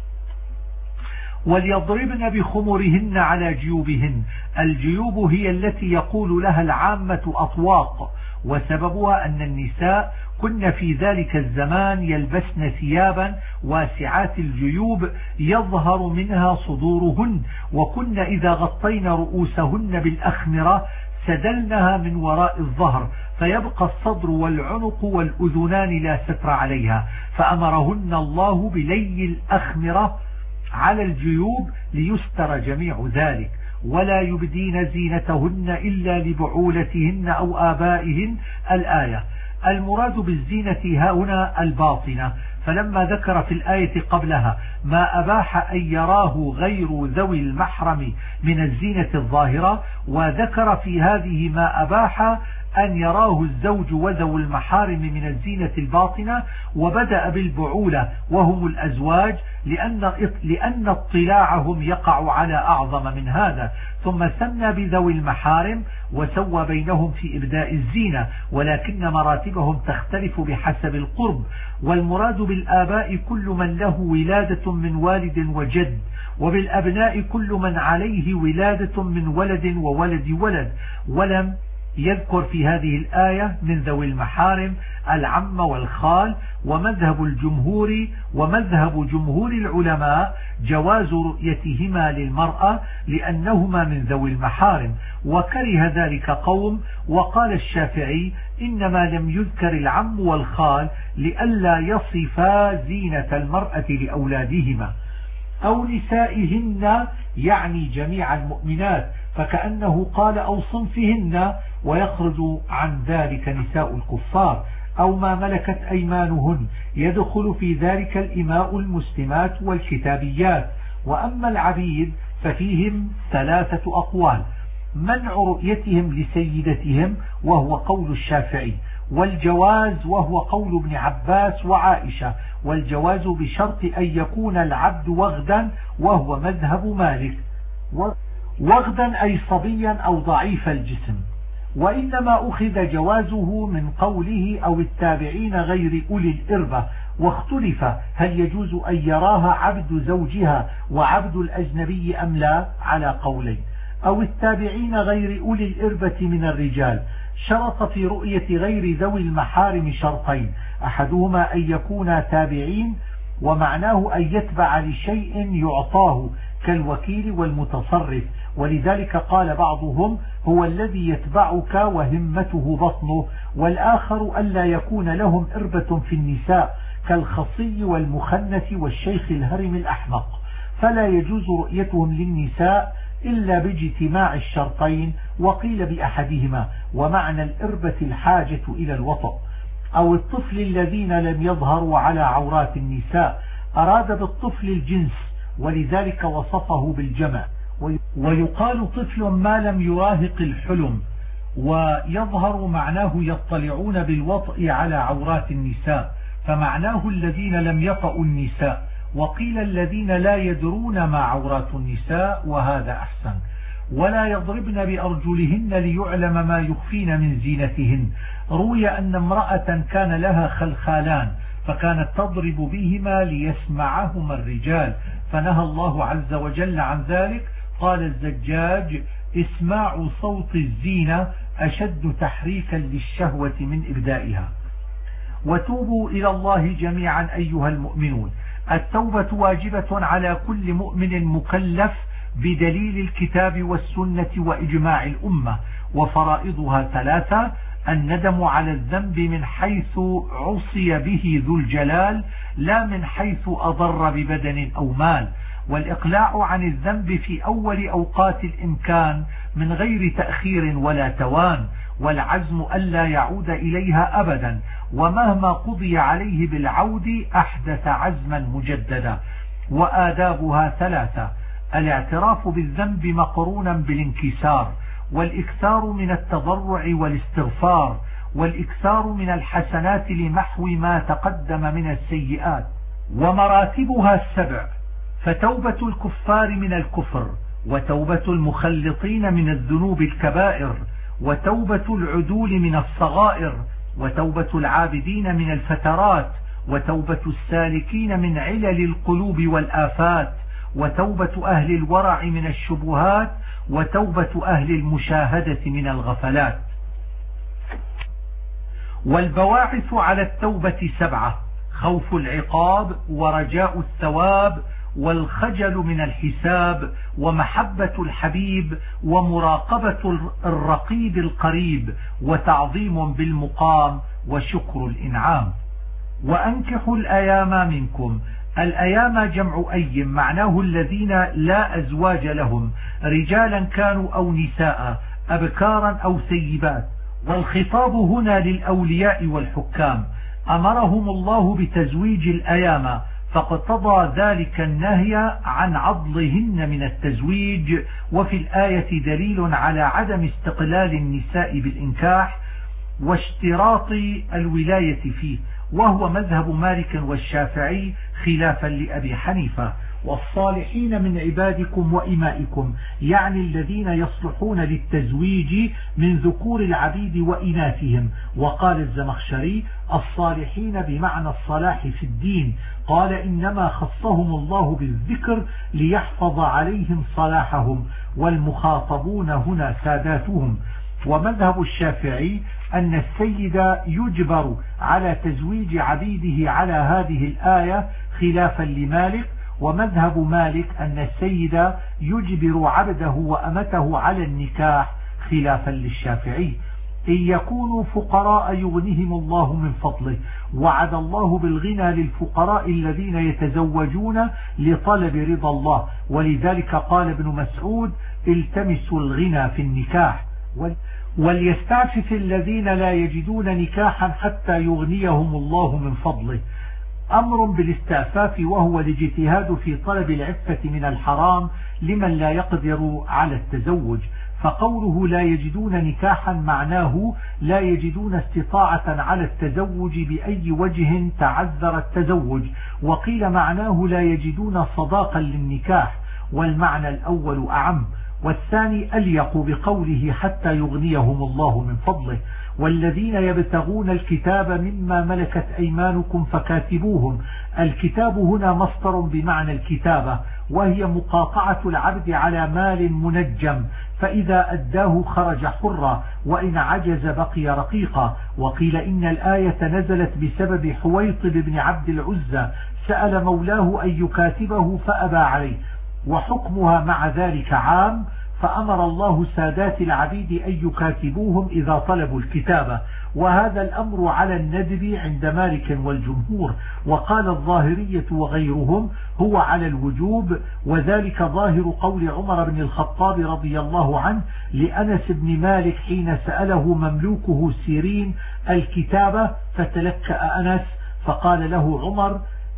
وليضربن بخمرهن على جيوبهن. الجيوب هي التي يقول لها العامة أطواق، وسببها أن النساء كن في ذلك الزمان يلبسن ثيابا واسعات الجيوب يظهر منها صدورهن، وكن إذا غطين رؤوسهن بالأخمرة سدلنها من وراء الظهر، فيبقى الصدر والعنق والأذنان لا ستر عليها. فأمرهن الله بلي الأخمرة على الجيوب ليستر جميع ذلك. ولا يبدين زينتهن إلا لبعولتهن أو آبائهن. الآية. المراد بالزينة هنا الباطنة، فلما ذكر في الآية قبلها ما أباح أن يراه غير ذوي المحرم من الزينة الظاهرة، وذكر في هذه ما أباح أن يراه الزوج وذو المحارم من الزينة الباطنة، وبدأ بالبعولة وهم الأزواج لأن اطلاعهم يقع على أعظم من هذا، ثم ثنى بذوي المحارم وسوى بينهم في إبداء الزينة، ولكن مراتبهم تختلف بحسب القرب. والمراد بالآباء كل من له ولادة من والد وجد، وبالأبناء كل من عليه ولادة من ولد وولد ولد، ولم يذكر في هذه الآية من ذوي المحارم العم والخال، ومذهب جمهور العلماء جواز رؤيتهما للمرأة لأنهما من ذوي المحارم، وكره ذلك قوم، وقال الشافعي إنما لم يذكر العم والخال لئلا يصفا زينة المرأة لأولادهما أو نسائهن، يعني جميع المؤمنات، فكأنه قال أو صنفهن، ويخرج عن ذلك نساء الكفار أو ما ملكت أيمانهن، يدخل في ذلك الإماء المسلمات والكتابيات. وأما العبيد ففيهم 3 أقوال: منع رؤيتهم لسيدتهم وهو قول الشافعي، والجواز وهو قول ابن عباس وعائشة، والجواز بشرط أن يكون العبد وغدا وهو مذهب مالك، وغدا أي صبيا أو ضعيف الجسم. وإنما أخذ جوازه من قوله أو التابعين غير أولي الإربة، واختلف هل يجوز أن يراها عبد زوجها وعبد الأجنبي أم لا، على قولين. أو التابعين غير أولي الإربة من الرجال شرط في رؤية غير ذوي المحارم شرطين: أحدهما أن يكونا تابعين، ومعناه أن يتبع لشيء يعطاه كالوكيل والمتصرف، ولذلك قال بعضهم هو الذي يتبعك وهمته بطنه، والآخر ألا يكون لهم إربة في النساء كالخصي والمخنث والشيخ الهرم الأحمق، فلا يجوز رؤيتهم للنساء إلا باجتماع الشرطين، وقيل بأحدهما، ومعنى الإربة الحاجة إلى الوطأ. أو الطفل الذين لم يظهروا على عورات النساء، أراد بالطفل الجنس ولذلك وصفه بالجمع، ويقال طفل ما لم يراهق الحلم، ويظهر معناه يطلعون بالوطء على عورات النساء، فمعناه الذين لم يطأوا النساء، وقيل الذين لا يدرون ما عورات النساء، وهذا أحسن. ولا يضربن بأرجلهن ليعلم ما يخفين من زينتهن. روي أن امرأة كان لها خلخالان فكانت تضرب بهما ليسمعهما الرجال، فنهى الله عز وجل عن ذلك. قال الزجاج: اسماع صوت الزينة أشد تحريكا للشهوة من إبدائها. وتوبوا إلى الله جميعا أيها المؤمنون. التوبة واجبة على كل مؤمن مكلف بدليل الكتاب والسنة وإجماع الأمة، وفرائضها 3: الندم على الذنب من حيث عصي به ذو الجلال، لا من حيث أضر ببدن أو مال، والإقلاع عن الذنب في أول أوقات الإمكان من غير تأخير ولا توان، والعزم ألا يعود إليها أبدا، ومهما قضي عليه بالعود أحدث عزما مجددا. وآدابها 3: الاعتراف بالذنب مقرونا بالانكسار، والإكثار من التضرع والاستغفار، والإكثار من الحسنات لمحو ما تقدم من السيئات. ومراتبها 7: فتوبة الكفار من الكفر، وتوبة المخلطين من الذنوب الكبائر، وتوبة العدول من الصغائر، وتوبة العابدين من الفترات، وتوبة السالكين من علل القلوب والآفات، وتوبة أهل الورع من الشبهات، وتوبة أهل المشاهدة من الغفلات. والبواعث على التوبة 7: خوف العقاب، ورجاء الثواب، والخجل من الحساب، ومحبة الحبيب، ومراقبة الرقيب القريب، وتعظيم بالمقام، وشكر الإنعام. وأنكحوا الأيام منكم. الأيام جمع أيم، معناه الذين لا أزواج لهم، رجالا كانوا أو نساء، أبكارا أو سيبات، والخطاب هنا للأولياء والحكام. أمرهم الله بتزويج الأيام، فاقتضى ذلك النهي عن عضلهن من التزويج. وفي الآية دليل على عدم استقلال النساء بالإنكاح واشتراط الولاية فيه، وهو مذهب مالك والشافعي خلافا لأبي حنيفة. والصالحين من عبادكم وإمائكم، يعني الذين يصلحون للتزويج من ذكور العبيد وإناثهم. وقال الزمخشري: الصالحين بمعنى الصلاح في الدين، قال إنما خصهم الله بالذكر ليحفظ عليهم صلاحهم، والمخاطبون هنا ساداتهم، ومذهب الشافعي أن السيد يجبر على تزويج عبيده على هذه الآية خلافا لمالك. ومذهب مالك أن السيد يجبر عبده وأمته على النكاح خلافا للشافعي. إن يكونوا فقراء يغنيهم الله من فضله. وعد الله بالغنى للفقراء الذين يتزوجون لطلب رضا الله، ولذلك قال ابن مسعود التمسوا الغنى في النكاح، وليستعفف الذين لا يجدون نكاحا حتى يغنيهم الله من فضله. أمر بالاستعفاف وهو الاجتهاد في طلب العفة من الحرام لمن لا يقدر على التزوج. فقوله لا يجدون نكاحا معناه لا يجدون استطاعة على التزوج بأي وجه تعذر التزوج، وقيل معناه لا يجدون صداقا للنكاح، والمعنى الأول أعم، والثاني أليق بقوله حتى يغنيهم الله من فضله. والذين يبتغون الكتاب مما ملكت أيمانكم فكاتبوهم. الكتاب هنا مصدر بمعنى الكتابة، وهي مقاطعة العبد على مال منجم، فإذا أداه خرج حرا، وإن عجز بقي رقيقا. وقيل إن الآية نزلت بسبب حويطب بن عبد العزى سأل مولاه أن يكاتبه فأبى عليه، وحكمها مع ذلك عام، فأمر الله سادات العبيد أن يكاتبوهم إذا طلبوا الكتابة. وهذا الأمر على الندب عند مالك والجمهور، وقال الظاهرية وغيرهم هو على الوجوب، وذلك ظاهر قول عمر بن الخطاب رضي الله عنه لأنس بن مالك حين سأله مملوكه سيرين الكتابة فتلكأ أنس فقال له عمر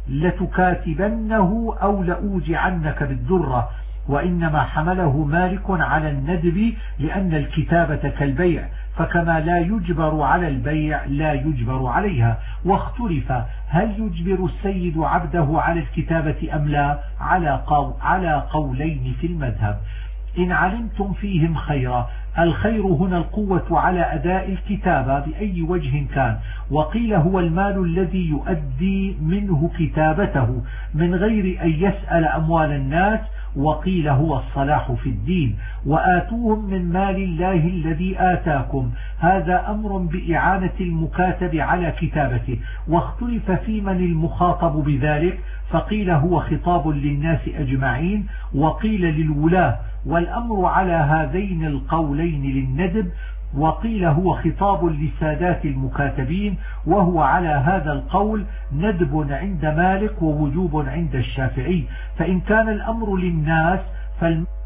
لتكاتبنه أو لأوجعنك بالدرة. وإنما حمله مالك على الندب لأن الكتابة كالبيع، فكما لا يجبر على البيع لا يجبر عليها. واختلف هل يجبر السيد عبده على الكتابة أم لا على قولين في المذهب. إن علمتم فيهم خيرا، الخير هنا القوة على أداء الكتابة بأي وجه كان، وقيل هو المال الذي يؤدي منه كتابته من غير أن يسأل أموال الناس، وقيل هو الصلاح في الدين. وآتوهم من مال الله الذي آتاكم، هذا أمر بإعانة المكاتب على كتابته. واختلف في من المخاطب بذلك، فقيل هو خطاب للناس أجمعين، وقيل للولاة، والأمر على هذين القولين للندب، وقيل هو خطاب لسادات المكاتبين، وهو على هذا القول ندب عند مالك ووجوب عند الشافعي. فإن كان الأمر للناس